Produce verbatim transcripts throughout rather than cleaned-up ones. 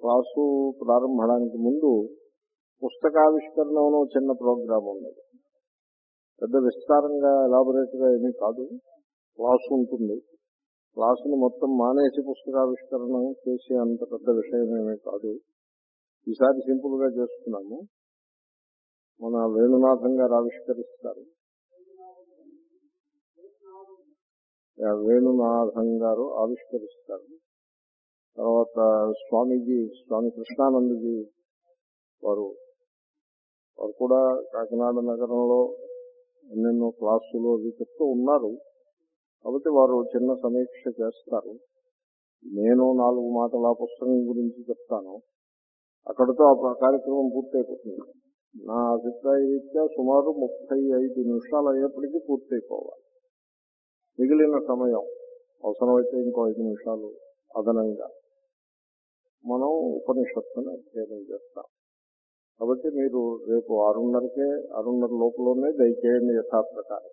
Class ప్రారంభానికి ముందు పుస్తకావిష్కరణ అనే చిన్న ప్రోగ్రాం ఉన్నది. పెద్ద విస్తారంగా ఎలాబొరేట్గా ఏమీ కాదు. క్లాసు ఉంటుంది. క్లాసుని మొత్తం మానేసి పుస్తకావిష్కరణ చేసే అంత పెద్ద విషయం ఏమీ కాదు. ఈసారి సింపుల్ గా చేస్తున్నాము. మన వేణునాథం గారు ఆవిష్కరిస్తారు. వేణునాథం గారు ఆవిష్కరిస్తారు. తర్వాత స్వామీజీ స్వామి కృష్ణానందజీ వారు వారు కూడా కాకినాడ నగరంలో ఎన్నెన్నో క్లాసులు అవి చెప్తూ ఉన్నారు. కాబట్టి వారు చిన్న సమీక్ష చేస్తారు. నేను నాలుగు మాటలు ఆ పుస్తకం గురించి చెప్తాను. అక్కడితో ఆ కార్యక్రమం పూర్తయిపోతుంది. నా అభిప్రాయ రీత్యా సుమారు ముప్పై ఐదు నిమిషాలు అయ్యేప్పటికీ పూర్తయిపోవాలి. మిగిలిన సమయం అవసరమైతే ఇంకో ఐదు నిమిషాలు అదనంగా మనం ఉపనిషత్తుని అధ్యయనం చేస్తాం. కాబట్టి మీరు రేపు ఆరున్నరకే ఆరున్నర లోపలనే దయచేయండి యథాప్రకారం.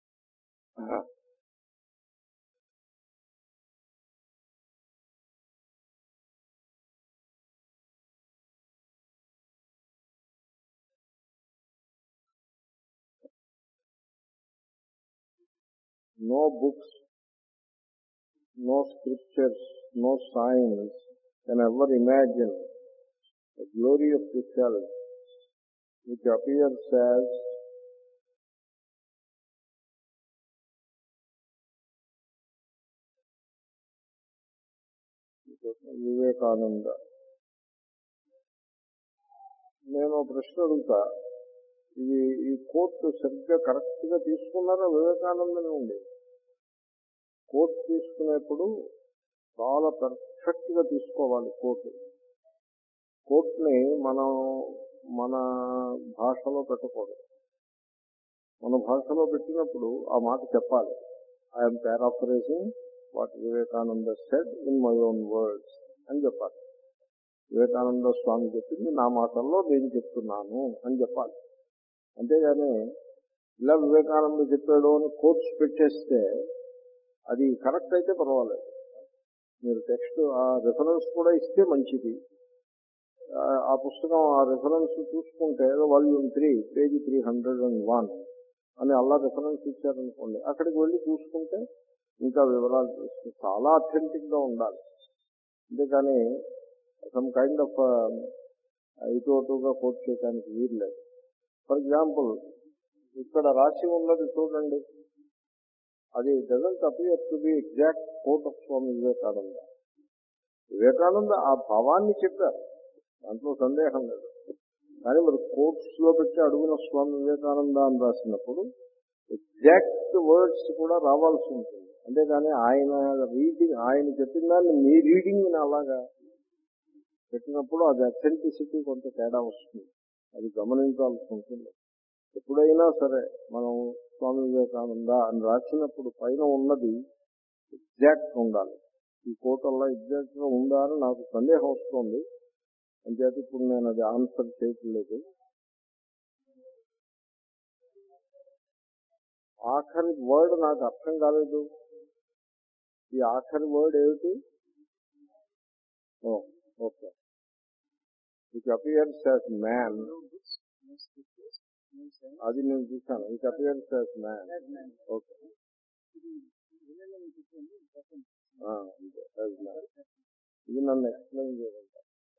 No books, no scriptures, no signs can ever imagine the glory of the self which appears as Vivekananda. నేను ప్రశ్న అడుగుతా, ఇది ఈ కోర్టు సరిగ్గా కరెక్ట్ గా తీసుకున్నారా? వివేకానందని ఉంది. కోర్టు తీసుకునేప్పుడు చాలా పర్ఫెక్ట్ గా తీసుకోవాలి. కోర్టు కోర్టుని మనం మన భాషలో పెట్టకూడదు. మన భాషలో పెట్టినప్పుడు ఆ మాట చెప్పాలి. I'm paraphrasing what Vivekananda said in my own words అని చెప్పాలి. వివేకానంద స్వామి చెప్పింది నా మాటల్లో నేను చెప్తున్నాను అని చెప్పాలి. అంతేగాని ఇలా వివేకానంద చెప్పాడు అని కోర్ట్స్ పెట్టేస్తే అది కరెక్ట్ అయితే పర్వాలేదు. మీరు టెక్స్ట్ ఆ రిఫరెన్స్ కూడా ఇస్తే మంచిది. ఆ పుస్తకం ఆ రిఫరెన్స్ చూసుకుంటే volume three page three hundred and one అని అలా రిఫరెన్స్ ఇచ్చారనుకోండి, అక్కడికి వెళ్ళి చూసుకుంటే ఇంకా వివరాలు చూస్తే చాలా అథెంటిక్ గా ఉండాలి. అంతేకాని సమ్ కైండ్ ఆఫ్ ఇటు అటుగా కోట్ చేయడానికి వీలు లేదు. ఫర్ ఎగ్జాంపుల్ ఇక్కడ రాసి ఉన్నది చూడండి, అది doesn't appear to be exact quote of Swami Vivekananda. Vivekananda ఆ భావాన్ని చెప్పారు, దాంట్లో సందేహం లేదు. కానీ మరి కోట్స్ లో పెట్టి అడుగున స్వామి వివేకానంద అని రాసినప్పుడు ఎగ్జాక్ట్ వర్డ్స్ కూడా రావాల్సి ఉంటుంది. అంతేగాని ఆయన రీడింగ్ ఆయన చెప్పిన దాన్ని మీ రీడింగ్ అలాగా పెట్టినప్పుడు అది అథెంటిసిటీ కొంత తేడా వస్తుంది. అది గమనించాల్సి ఉంటుంది. ఎప్పుడైనా సరే మనం స్వామి వివేకానంద అని రాసినప్పుడు పైన ఉన్నది ఎగ్జాక్ట్ ఉండాలి. ఈ కోటల్లో ఎగ్జాక్ట్ గా ఉందా అని నాకు సందేహం వస్తుంది. అంచేత ఇప్పుడు నేను అది ఆన్సర్ చేయట్లేదు. ఆఖరి వర్డ్ నాకు అర్థం కాలేదు. ఈ ఆఖరి వర్డ్ ఏమిటి? Okay, it appears as man. అది నేను చూశాను. It appears as man. Okay, ఇది నన్ను ఎక్స్ప్లెయిన్ చేయగలుగుతాను.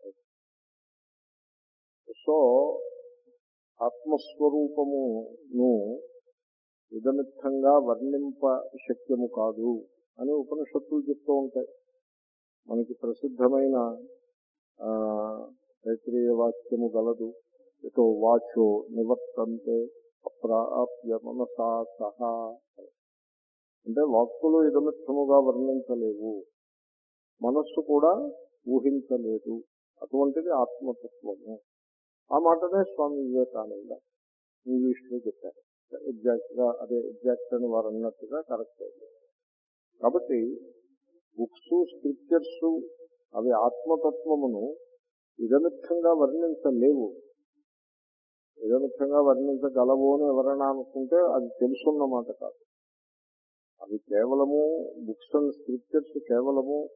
సో ఆత్మస్వరూపమును ఇదమిత్తంగా వర్ణింప శక్యము కాదు అని ఉపనిషత్తులు చెప్తూ ఉంటాయి. మనకి ప్రసిద్ధమైన తైత్రీయ వాక్యము గలదు. ఎటో వాచో నివర్తంతే అప్రాప్య మనసా సహా. అంటే వాక్కులు ఇదమిత్తముగా వర్ణించలేవు, మనస్సు కూడా ఊహించలేదు. అటువంటిది ఆత్మతత్వము. ఆ మాటనే స్వామి వివేకానంద ఇంగ్లీష్ లో చెప్పారు. ఎగ్జాక్ట్ గా అదే ఎగ్జాక్ట్ అని వారు అన్నట్టుగా కరెక్ట్ అయింది. కాబట్టి బుక్స్ స్క్రిప్చర్స్ అవి ఆత్మతత్వమును ఇదమిత్తంగా వర్ణించలేవు. ఇదమిత్తంగా వర్ణించగలవు అని ఎవరైనా అనుకుంటే అది తెలుసున్నమాట కాదు. అవి కేవలము బుక్స్ అండ్ స్క్రిప్చర్స్ కేవలము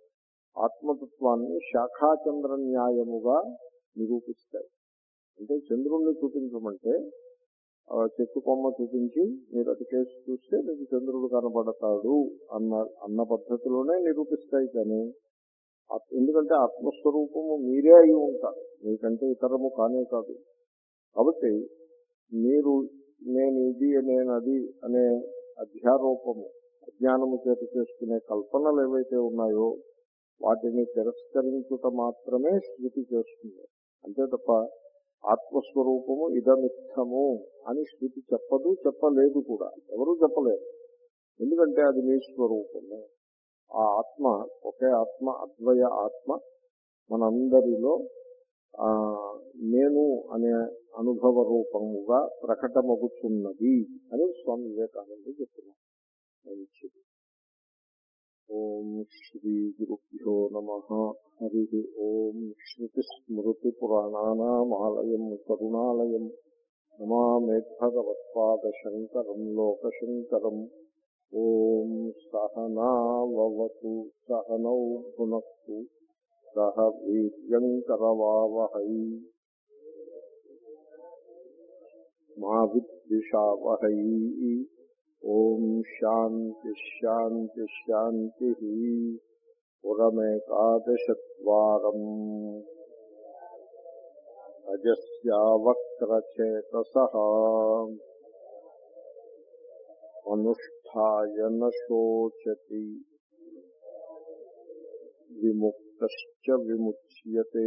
ఆత్మతత్వాన్ని శాఖాచంద్ర న్యాయముగా నిరూపిస్తాయి. అంటే చంద్రుణ్ణి చూపించమంటే ఆ చెట్టు కొమ్మ చూపించి మీరు అటు కేసు చూస్తే మీకు చంద్రుడు కనబడతాడు అన్న అన్న పద్ధతిలోనే నిరూపిస్తాయి. కానీ ఆత్- ఎందుకంటే ఆత్మస్వరూపము మీరే అయి ఉంటారు, మీకంటే ఇతరము కానే కాదు. కాబట్టి మీరు నేను ఇది నేను అది అనే అధ్యారోపము అజ్ఞానము చేత చేసుకునే కల్పనలు ఏవైతే ఉన్నాయో వాటిని తిరస్కరించుట మాత్రమే శృతి చేస్తుంది. అంతే తప్ప ఆత్మస్వరూపము ఇదమిత్తము అని శృతి చెప్పదు, చెప్పలేదు కూడా. ఎవరూ చెప్పలేరు. ఎందుకంటే అది మీ స్వరూపము. ఆ ఆత్మ ఒకే ఆత్మ, అద్వయ ఆత్మ మనందరిలో ఆ నేను అనే అనుభవ రూపముగా ప్రకటమగుతున్నది అని స్వామి వివేకానంద చెప్తున్నారు. మంచిది. ఓం శ్రీ గురుభ్యో నమః. హరి ఓం. శ్రుతి స్మృతి పురాణానామాలయం కరుణాలయం నమామి భగవత్పాద శంకరం లోకశంకరం. ఓం సహనావతు సహనౌ భునక్తు సహ వీర్యంకరవావహై మా విద్విషావహై. ఓం శాంతి శాంతి శాంతి. పురమేకాదశద్వారం అజస్యావక్రచేతసః అనుష్ఠాయ న శోచతి విముక్తశ్చ విముచ్యతే.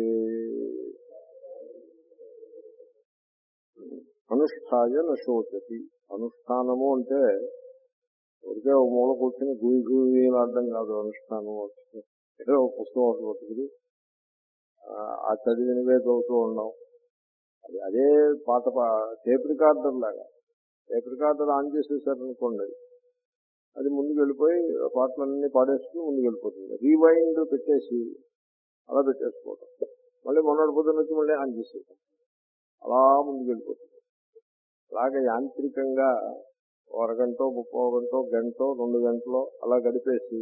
అనుష్ఠాయ న శోచతి. అనుష్ఠానము అంటే ఒకే ఒక మూల కూర్చొని గుయి గుయిలాడడం కాదు. అనుష్ఠానం ఏదో ఒక పుస్తకం ఒకటి పట్టుకుని ఆ చదివినవే చదువుతూ ఉన్నాం. అది అదే పాత టేప్ రికార్డర్ లాగా. టేప్ రికార్డర్ ఆన్ చేసేసారనుకోండి, అది ముందుకు వెళ్ళిపోయి పాటలన్నీ పాడేసుకుని ముందుకు వెళ్ళిపోతుంది. రీవైండ్ పెట్టేసి అలా పెట్టేసుకోవడం, మళ్ళీ మొన్నటి పొద్దున్న వచ్చి మళ్ళీ ఆన్ చేసేయడం, అలా ముందుకు వెళ్ళిపోతుంది. అలాగే యాంత్రికంగా అరగంటో ముప్పో గంటో గంటో రెండు గంటలో అలా గడిపేసి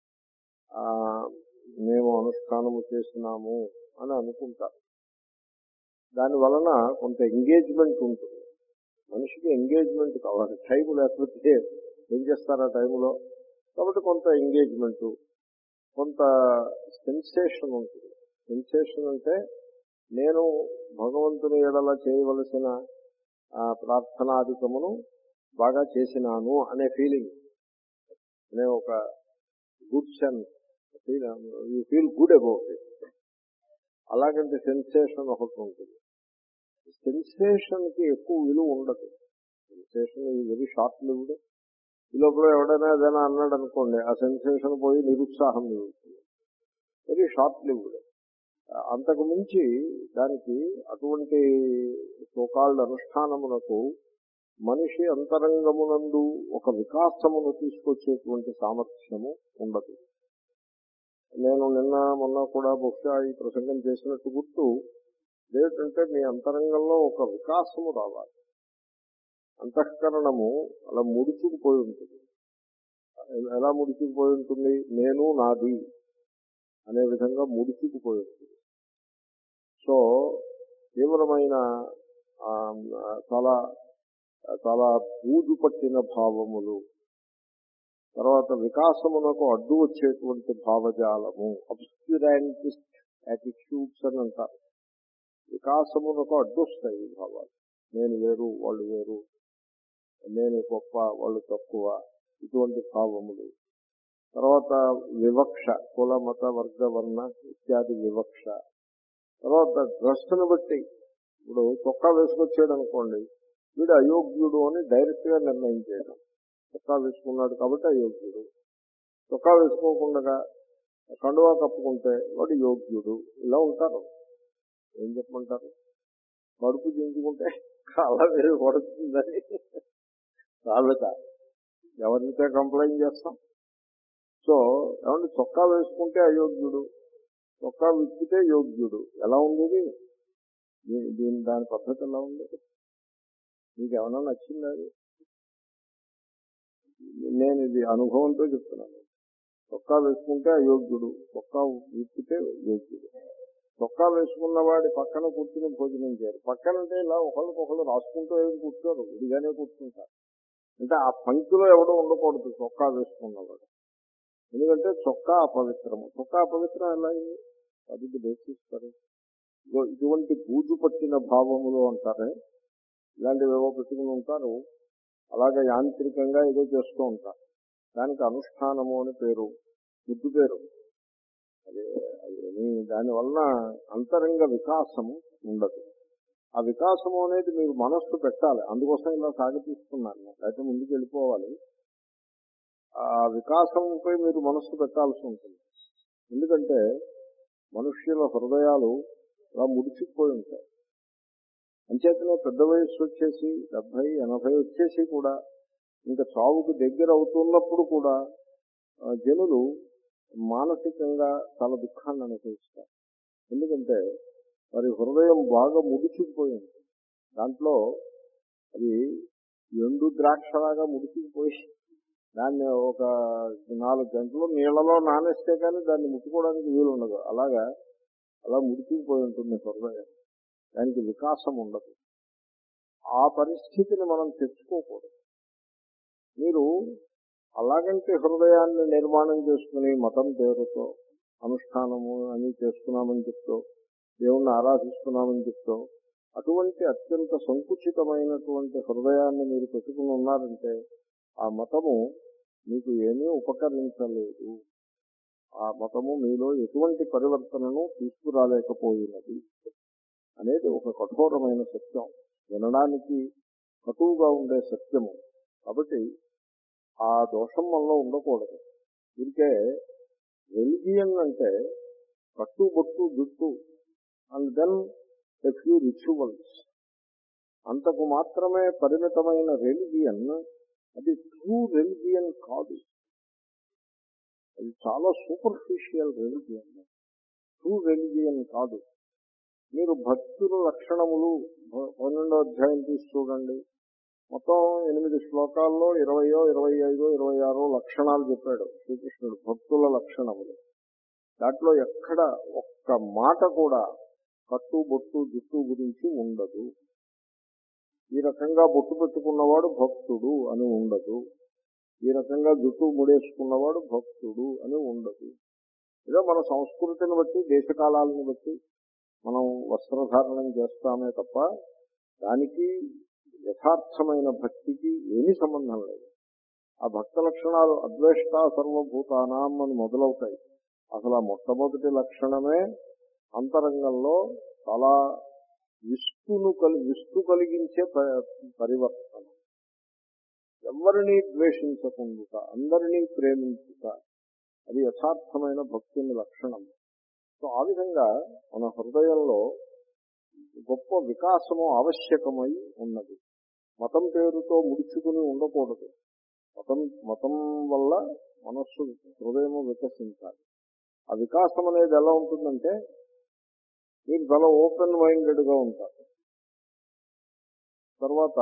మేము అనుష్ఠానము చేసినాము అని అనుకుంటారు. దాని వలన కొంత ఎంగేజ్మెంట్ ఉంటుంది. మనిషికి ఎంగేజ్మెంట్ కావాలి. టైం లేకపోతే ఏం చేస్తారు ఆ టైంలో? కాబట్టి కొంత ఎంగేజ్మెంట్, కొంత సెన్సేషన్ ఉంటుంది. సెన్సేషన్ అంటే నేను భగవంతుని ఎడల చేయవలసిన ప్రార్థనాధికమును బాగా చేసినాను అనే ఫీలింగ్, అనే ఒక good sense, you feel good about it. అలాగంటే సెన్సేషన్ ఒకటి ఉంటుంది. సెన్సేషన్ కి ఎక్కువ విలువ ఉండదు. సెన్సేషన్ ఈ వెరీ షార్ట్ లివ్డ్. ఈ లోపల ఎవడైనా ఏదైనా అన్నాడు అనుకోండి, ఆ సెన్సేషన్ పోయి నిరుత్సాహం మిగులుతుంది. Very short lived. అంతకు మించి దానికి అటువంటి సోకాల్డ్ అనుష్ఠానమునకు మనిషి అంతరంగమునందు ఒక వికాసమును తీసుకొచ్చేటువంటి సామర్థ్యము ఉండదు. నేను నిన్న మొన్న కూడా బహుశా ఈ ప్రసంగం చేసినట్టు గుర్తు ఏమిటంటే, మీ అంతరంగంలో ఒక వికాసము రావాలి. అంతఃకరణము అలా ముడుచుకుపోయి ఉంటుంది. ఎలా ముడుచుకుపోయి ఉంటుంది? నేను నాది అనే విధంగా ముడుచుకుపోయి ఉంటుంది. సో తీవ్రమైన చాలా చాలా బూజు పట్టిన భావములు, తర్వాత వికాసమునకు అడ్డు వచ్చేటువంటి భావజాలము, అబ్స్క్యూరాంటిస్ట్ యాటిట్యూడ్స్ అని అంటారు. వికాసమునకు అడ్డు వస్తాయి ఈ భావాలు. నేను వేరు, వాళ్ళు వేరు, నేను గొప్ప, వాళ్ళు తక్కువ, ఇటువంటి భావములు. తర్వాత వివక్ష, కుల మత వర్గ వర్ణ ఇత్యాది వివక్ష. తర్వాత డ్రెస్సును బట్టి, ఇప్పుడు చొక్కా వేసుకొచ్చాడు అనుకోండి, వీడు అయోగ్యుడు అని డైరెక్ట్ గా నిర్ణయం చేయడం. చొక్కా వేసుకున్నాడు కాబట్టి అయోగ్యుడు, చొక్కా వేసుకోకుండా కండువా కప్పుకుంటే వాడు యోగ్యుడు. ఇలా ఉంటారు. ఏం చెప్పమంటారు? కడుపు దించుకుంటే కాళ్ళ వేరు పడుతుందని రాళ్ళట ఎవరితో కంప్లైంట్ చేస్తాం? సో ఏమంటే చొక్కా వేసుకుంటే అయోగ్యుడు, చొక్కా విప్పితే యోగ్యుడు. ఎలా ఉండేది దీని? దాని పద్ధతి ఎలా ఉండేది? మీకు ఏమన్నా నచ్చిందా? అది నేను ఇది అనుభవంతో చెప్తున్నాను. చొక్కా వేసుకుంటే అయోగ్యుడు, చొక్కా విప్పితే యోగ్యుడు. చొక్కా వేసుకున్న వాడి పక్కన కూర్చుని భోజనం చేయరు. పక్కనంటే ఇలా ఒకళ్ళకొకళ్ళు రాసుకుంటూ ఏమి కూర్చోరు, విడిగానే కూర్చుంటారు. అంటే ఆ పంక్తిలో ఎవడో ఉండకూడదు చొక్కా వేసుకున్నవాడు. ఎందుకంటే చొక్కా అపవిత్రము. చొక్కా అపవిత్రం ఎలా అయింది? అది బేసిస్తారు. ఇటువంటి బూజు పట్టిన భావములు అంటారే, ఇలాంటివి ఏవో పెట్టుకుని ఉంటారు. అలాగే యాంత్రికంగా ఏదో చేస్తూ ఉంటారు. దానికి అనుష్ఠానము అని పేరు, ముద్దు పేరు. అదే అదేమి దానివల్ల అంతరంగ వికాసము ఉండదు. ఆ వికాసము అనేది మీరు మనస్సు పెట్టాలి. అందుకోసం ఇలా సాగతీస్తున్నాను. అయితే ముందుకు వెళ్ళిపోవాలి. ఆ వికాసంపై మీరు మనస్సు పెట్టాల్సి ఉంటుంది. ఎందుకంటే మనుష్యుల హృదయాలు అలా ముడిచిపోయి ఉంటాయి. అంచేతనే పెద్ద వయస్సు వచ్చేసి డెబ్బై ఎనభై వచ్చేసి కూడా ఇంకా చావుకు దగ్గర అవుతున్నప్పుడు కూడా జనులు మానసికంగా చాలా దుఃఖాన్ని అనుభవిస్తారు. ఎందుకంటే వారి హృదయం బాగా ముడిచిపోయింది. దాంట్లో అది ఎండు ద్రాక్షలాగా ముడిచిపోయి దాన్ని ఒక నాలుగు గంటలు నీళ్లలో నానేస్తే కానీ దాన్ని ముట్టుకోవడానికి వీలు ఉండదు. అలాగా అలా ముడిచిపోయి ఉంటుంది హృదయం. దానికి వికాసం ఉండదు. ఆ పరిస్థితిని మనం తెచ్చుకోకూడదు. మీరు అలాగంటే హృదయాన్ని నిర్మాణం చేసుకుని మతం పేరుతో అనుష్ఠానము అని చేస్తున్నామని చెప్తూ దేవుణ్ణి ఆరాధిస్తున్నామని చెప్తూ అటువంటి అత్యంత సంకుచితమైనటువంటి హృదయాన్ని మీరు పెట్టుకుని ఉన్నారంటే ఆ మతము మీకు ఏమీ ఉపకరించలేదు. ఆ మతము మీలో ఎటువంటి పరివర్తనను తీసుకురాలేకపోయినది అనేది ఒక కఠోరమైన సత్యం, వినడానికి కటువుగా ఉండే సత్యము. కాబట్టి ఆ దోషం మనలో ఉండకూడదు. ఇంకే రిలిజియన్ అంటే కట్టు బొట్టు జుట్టు and then a few rituals, అంతకు మాత్రమే పరిమితమైన రిలిజియన్ అది ట్రూ రిలిజియన్ కాదు. అది చాలా సూపర్ఫిషియల్ రిలిజియన్, ట్రూ రిలిజియన్ కాదు. మీరు భక్తుల లక్షణములు పన్నెండో అధ్యాయం తీసి చూడండి. మొత్తం ఎనిమిది శ్లోకాల్లో ఇరవయో ఇరవై ఐదో ఇరవై ఆరో లక్షణాలు చెప్పాడు శ్రీకృష్ణుడు, భక్తుల లక్షణములు. దాంట్లో ఎక్కడ ఒక్క మాట కూడా కట్టు బొట్టు జుట్టు గురించి ఉండదు. ఈ రకంగా బొట్టు పెట్టుకున్నవాడు భక్తుడు అని ఉండదు, ఈ రకంగా జుట్టు ముడేసుకున్నవాడు భక్తుడు అని ఉండదు. ఏదో మన సంస్కృతిని బట్టి దేశకాలాలను బట్టి మనం వస్త్రధారణం చేస్తామే తప్ప దానికి యథార్థమైన భక్తికి ఏమీ సంబంధం లేదు. ఆ భక్త లక్షణాలు అద్వేష్ట సర్వభూతానాం అని మొదలవుతాయి. అసలు ఆ మొట్టమొదటి లక్షణమే అంతరంగంలో చాలా విస్తును కలి విస్తు కలిగించే పరివర్తన. ఎవరినీ ద్వేషించకుండా అందరినీ ప్రేమించుట, అది యథార్థమైన భక్తుని లక్షణం. సో ఆ విధంగా మన హృదయంలో గొప్ప వికాసము ఆవశ్యకమై ఉన్నది. మతం పేరుతో ముడుచుకుని ఉండకూడదు. మతం మతం వల్ల మనస్సు హృదయము వికసించాలి. ఆ వికాసం అనేది ఎలా ఉంటుందంటే మీరు చాలా ఓపెన్ మైండెడ్గా ఉంటారు. తర్వాత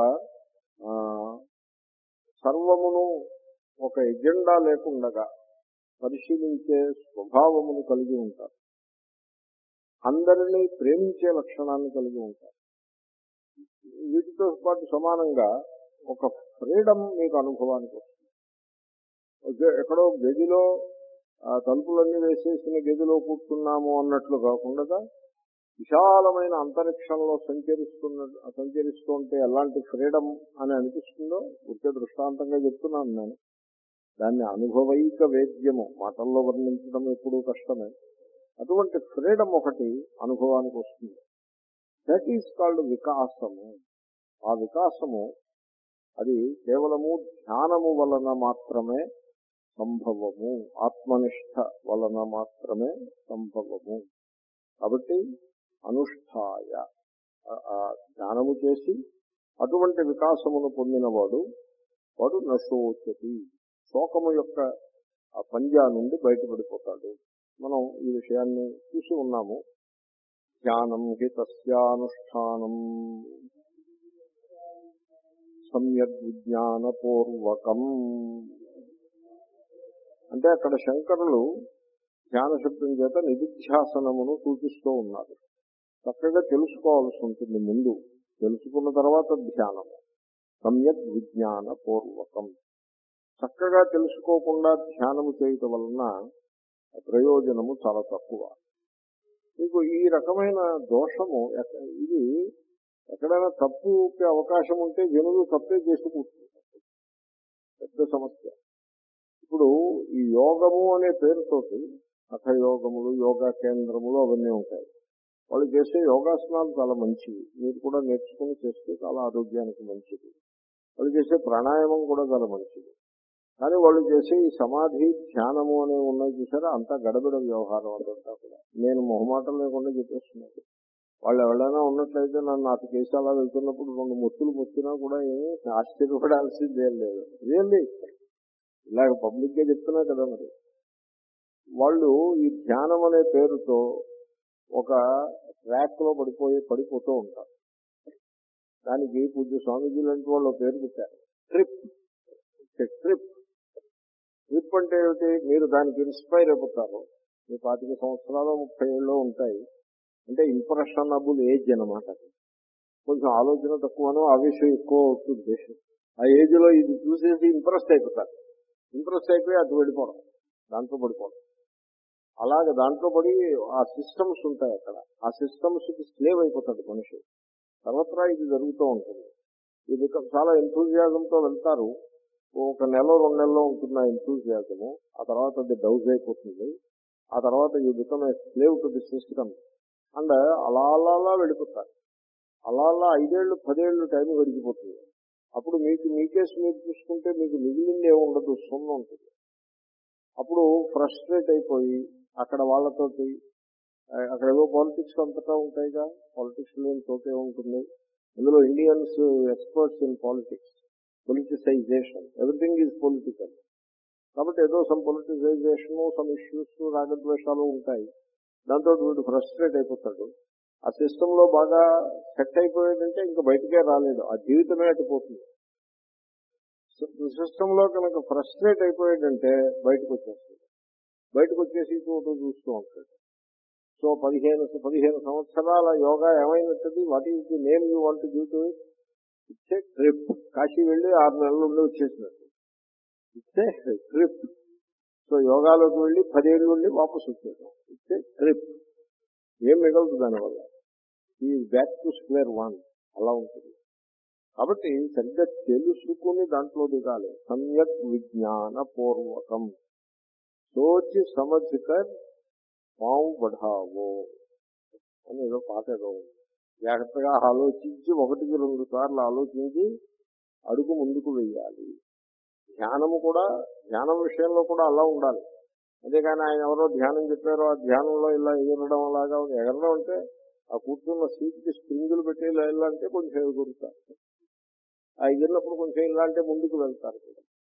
సర్వమును ఒక ఎజెండా లేకుండా పరిశీలించే స్వభావమును కలిగి ఉంటారు. అందరినీ ప్రేమించే లక్షణాన్ని కలిగి ఉంటారు. వీటితో పాటు సమానంగా ఒక ఫ్రీడమ్ మీకు అనుభవానికి వస్తుంది. ఎక్కడో గదిలో తలుపులన్నీ వేసేసిన గదిలో కూర్చున్నాము అన్నట్లు కాకుండా విశాలమైన అంతరిక్షంలో సంచరిస్తున్న సంచరిస్తుంటే ఎలాంటి ఫ్రీడమ్ అని అనిపిస్తుందో ఉచిత దృష్టాంతంగా చెప్తున్నాను నేను. దాన్ని అనుభవైక వేద్యము, మాటల్లో వర్ణించడం ఎప్పుడూ కష్టమే. అటువంటి ఫ్రీడమ్ ఒకటి అనుభవానికి వస్తుంది. దట్ ఈజ్ కాల్డ్ వికాసము. ఆ వికాసము అది కేవలము ధ్యానము వలన మాత్రమే సంభవము, ఆత్మనిష్ట వలన మాత్రమే సంభవము. కాబట్టి అనుష్ఠాయ ధ్యానము చేసి అటువంటి వికాసమును పొందినవాడు వాడు నశోచతి, శోకము యొక్క ఆ పంజా నుండి బయటపడిపోతాడు. మనం ఈ విషయాన్ని చూసి ఉన్నాము. ధ్యానం హి తస్యానుష్ఠానం సమ్యగ్ విజ్ఞానపూర్వకం అంటే అక్కడ శంకరులు ధ్యాన శబ్దం చేత నిధిధ్యాసనమును సూచిస్తూ ఉన్నారు. చక్కగా తెలుసుకోవాల్సి ఉంటుంది ముందు, తెలుసుకున్న తర్వాత ధ్యానము. సమ్యక్ విజ్ఞాన పూర్వకం. చక్కగా తెలుసుకోకుండా ధ్యానము చేయటం వలన ప్రయోజనము చాలా తక్కువ. మీకు ఈ రకమైన దోషము ఎక్క- ఇది ఎక్కడైనా తప్పుకి అవకాశం ఉంటే జనులు తప్పే చేసి కూర్చుంటారు. పెద్ద సమస్య. ఇప్పుడు ఈ యోగము అనే పేరుతోటి హఠయోగములు, యోగా కేంద్రములు అవన్నీ ఉంటాయి. వాళ్ళు చేసే యోగాసనాలు చాలా మంచివి, మీరు కూడా నేర్చుకుని చేస్తే చాలా ఆరోగ్యానికి మంచిది. వాళ్ళు చేసే ప్రాణాయామం కూడా చాలా మంచిది. కానీ వాళ్ళు చేసే ఈ సమాధి ధ్యానము అనేవి ఉన్నాయి చూసారా, అంతా గడబిడ వ్యవహారం అదంతా కూడా. నేను మొహమాటం లేకుండా చెప్పేస్తున్నాను. వాళ్ళు ఎవరైనా ఉన్నట్లయితే నన్ను అటు కేసు అలా వెళ్తున్నప్పుడు రెండు ముత్తులు ముత్తినా కూడా ఏమీ ఆశ్చర్యపడాల్సిందేం లేదు. రియల్లీ ఇలాగ పబ్లిక్ గా చెప్తున్నా కదా. మరి వాళ్ళు ఈ ధ్యానం అనే పేరుతో ఒక ట్రాక్ లో పడిపోయి పడిపోతూ ఉంటారు. దానికి పూజ్య స్వామీజీ లాంటి వాళ్ళు ఒక పేరు పెట్టారు, ట్రిప్. ట్రిప్ ట్రిప్ అంటే ఏమిటి? మీరు దానికి ఇన్స్పైర్ అయిపోతారు. మీ పాతిక సంవత్సరాలు ముప్పై ఏళ్ళు ఉంటాయి అంటే ఇంప్రెషనబుల్ ఏజ్ అన్నమాట. కొంచెం ఆలోచన తక్కువనో ఆవేశం ఎక్కువ అవుతుంది. ఆ ఏజ్ లో ఇది చూసేసి ఇంప్రెస్ అయిపోతారు. ఇంప్రెస్ అయిపోయి అటు వెళ్ళిపోవడం, దాంట్లో పడిపోవడం. అలాగే దాంట్లో పడి ఆ సిస్టమ్స్ ఉంటాయి అక్కడ, ఆ సిస్టమ్స్ కి స్లేవ్ అయిపోతాడు మనిషి. సర్వత్రా ఇది జరుగుతూ ఉంటుంది. ఇది చాలా ఎంతూజియాజంతో వెళ్తారు. ఒక నెల రెండు నెలలో ఉంటుంది ఆ ఎంతూజియాజము. ఆ తర్వాత అది డౌజ్ అయిపోతుంది. ఆ తర్వాత ఈ become a slave to the system and అలా అలా అలా వెళ్ళిపోతారు. అలా అలా ఐదేళ్లు పదేళ్లు టైం గడిచిపోతుంది. అప్పుడు మీకు మీ కేసు మీరు చూసుకుంటే మీకు మిగిలింది ఏమి ఉండదు, సున్న ఉంటుంది. అప్పుడు ఫ్రస్ట్రేట్ అయిపోయి అక్కడ వాళ్ళతోటి ఆ, అక్కడ ఏవో పాలిటిక్స్ అంతటా ఉంటాయిగా, పాలిటిక్స్ లేని తోటే ఉంటుంది. అందులో Indians experts in politics, politicization, everything is political. కాబట్టి ఏదో సమ్ పొలిటిసైజేషన్, సమ్ ఇష్యూస్, రాగద్వేషాలు ఉంటాయి. దాంతో వీడు ఫ్రస్ట్రేట్ అయిపోతాడు. ఆ సిస్టమ్ లో బాగా సెట్ అయిపోయాడంటే ఇంకా బయటకే రాలేదు, ఆ జీవితమే అటుపోతుంది. సిస్టమ్ లో కనుక ఫ్రస్ట్రేట్ అయిపోయాడంటే బయటకు వచ్చేస్తుంది. బయటకు వచ్చేసి చోటు చూస్తూ ఉంటాడు. సో పదిహేను పదిహేను సంవత్సరాల యోగా ఏమైనట్టుంది? What is the name you want give to it? It's a trip. Kashi వెళ్ళి ఆరు నెలలు ఉండి వచ్చేసినట్టు. It's a trip. సో యోగాలోకి వెళ్ళి పదేళ్ళు ఉండి వాపసు వచ్చేసాం. It's a trip. ఏం మిగలదు దానివల్ల. ఈ బ్యాక్ టు స్క్వేర్ వన్ అలా ఉంటుంది. కాబట్టి సరిగ్గా తెలుసుకుని దాంట్లో దిగాలి. సమ్యక్ విజ్ఞాన పూర్వకం. సోచి సమధికర్ పావు బఢావో అని ఏదో పాట ఏదో ఉంది. జాగ్రత్తగా ఆలోచించి ఒకటికి రెండు సార్లు ఆలోచించి అడుగు ముందుకు వెయ్యాలి. ధ్యానము కూడా, ధ్యానం విషయంలో కూడా అలా ఉండాలి. అంతేగాని ఆయన ఎవరో ధ్యానం చెప్పారో ఆ ధ్యానంలో ఇలా ఎగరడం అలాగా ఎగరడం అంటే ఆ కూర్చున్న సీట్కి స్ప్రింగులు పెట్టి ఇలా అంటే కొంచెం ఎగురుతారు. ఆ ఎగిరినప్పుడు కొంచెం ఇలా అంటే ముందుకు వెళ్తారు.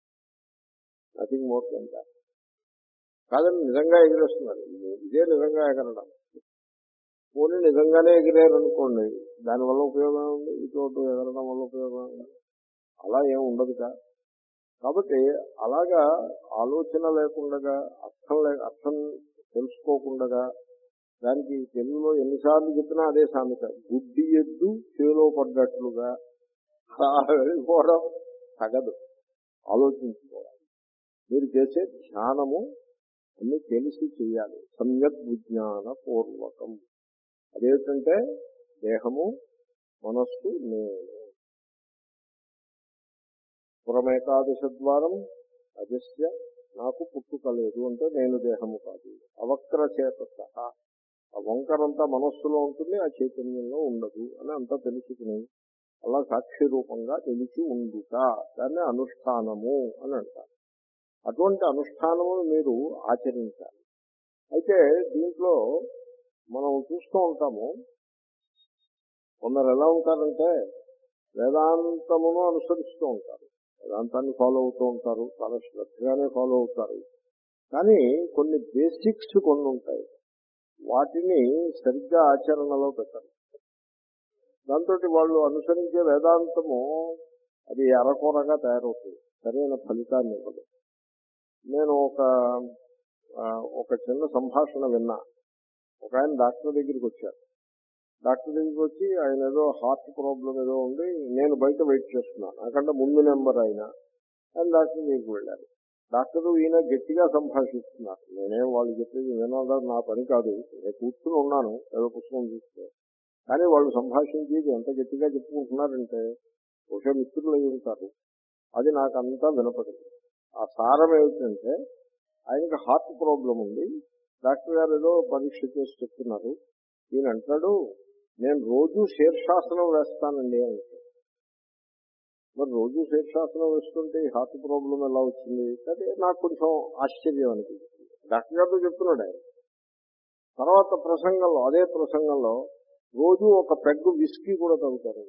Nothing more than that. కాదని నిజంగా ఎగిరేస్తున్నారు. ఇదే నిజంగా ఎగరడం. పోనీ నిజంగానే ఎగిరారనుకోండి, దానివల్ల ఉపయోగం ఉంది. ఇటు ఎగరడం వల్ల ఉపయోగం ఉంది. అలా ఏం ఉండదుగా. కాబట్టి అలాగా ఆలోచన లేకుండా, అర్థం లే అర్థం తెలుసుకోకుండా, దానికి తెలుగులో ఎన్నిసార్లు చెప్పినా అదే సామెత, గుడ్డి ఎద్దు చేలో పడ్డట్లుగా వెళ్ళిపోవడం తగదు. ఆలోచించుకోవాలి. మీరు చేసే ధ్యానము అన్ని తెలిసి చేయాలి. సమ్యక్ విజ్ఞాన పూర్వకం. అదేంటంటే దేహము, మనస్సు, నేను. పురమేకాదశ ద్వారం అజస్య, నాకు పుట్టుక లేదు అంటే నేను దేహము కాదు. అవక్ర చేత సహా, ఆ వంకరంతా మనస్సులో ఉంటుంది, ఆ చైతన్యంలో ఉండదు అని అంతా తెలుసుకుని అలా సాక్షి రూపంగా నిలిచి ఉండుట, దాన్ని అనుష్ఠానము అని అంటారు. అటువంటి అనుష్ఠానమును మీరు ఆచరించాలి. అయితే దీంట్లో మనం చూస్తూ ఉంటాము, కొందరు ఎలా ఉంటారంటే వేదాంతమును అనుసరిస్తూ ఉంటారు, వేదాంతాన్ని ఫాలో అవుతూ ఉంటారు, చాలా శ్రద్ధగానే ఫాలో అవుతారు. కానీ కొన్ని బేసిక్స్ కొన్ని ఉంటాయి, వాటిని సరిగ్గా ఆచరణలో పెట్టారు. దాంతో వాళ్ళు అనుసరించే వేదాంతము అది అరకొరగా తయారవుతుంది, సరైన ఫలితాన్ని ఇవ్వదు. నేను ఒక ఆ, ఒక చిన్న సంభాషణ విన్నా. ఒక ఆయన డాక్టర్ దగ్గరికి వచ్చారు. డాక్టర్ దగ్గరికి వచ్చి ఆయన ఏదో హార్ట్ ప్రాబ్లం ఏదో ఉంది, నేను బయట వెయిట్ చేస్తున్నాను, నాకంటే ముందు నెంబర్ ఆయన. ఆయన డాక్టర్ దగ్గరికి వెళ్ళారు. డాక్టరు ఈయన గట్టిగా సంభాషిస్తున్నారు. నేనేం వాళ్ళు చెప్పేది వినడం నా పని కాదు, నేను కూర్చుని ఉన్నాను ఏదో పుస్తకం చూస్తే. కానీ వాళ్ళు సంభాషించేది ఎంత గట్టిగా చెప్పుకుంటున్నారంటే బహుశా మిత్రులు అయి ఉంటారు. అది నాకు అంతా వినపడింది. ఆ సారం ఏమిటంటే ఆయనకి హార్ట్ ప్రాబ్లం ఉంది, డాక్టర్ గారు ఏదో పరీక్ష చేసి చెప్తున్నారు. ఈయన అంటాడు, నేను రోజు శీర్షాసనం వేస్తానండి అంటే. మరి రోజు శీర్షాసనం వేస్తుంటే ఈ హార్ట్ ప్రాబ్లం ఎలా వచ్చింది? అదే నాకు కొంచెం ఆశ్చర్యం అనిపించింది. డాక్టర్ గారితో చెప్తున్నాడు ఆయన. తర్వాత ప్రసంగంలో, అదే ప్రసంగంలో రోజు ఒక పెగ్గు విస్కీ కూడా తాగుతారు.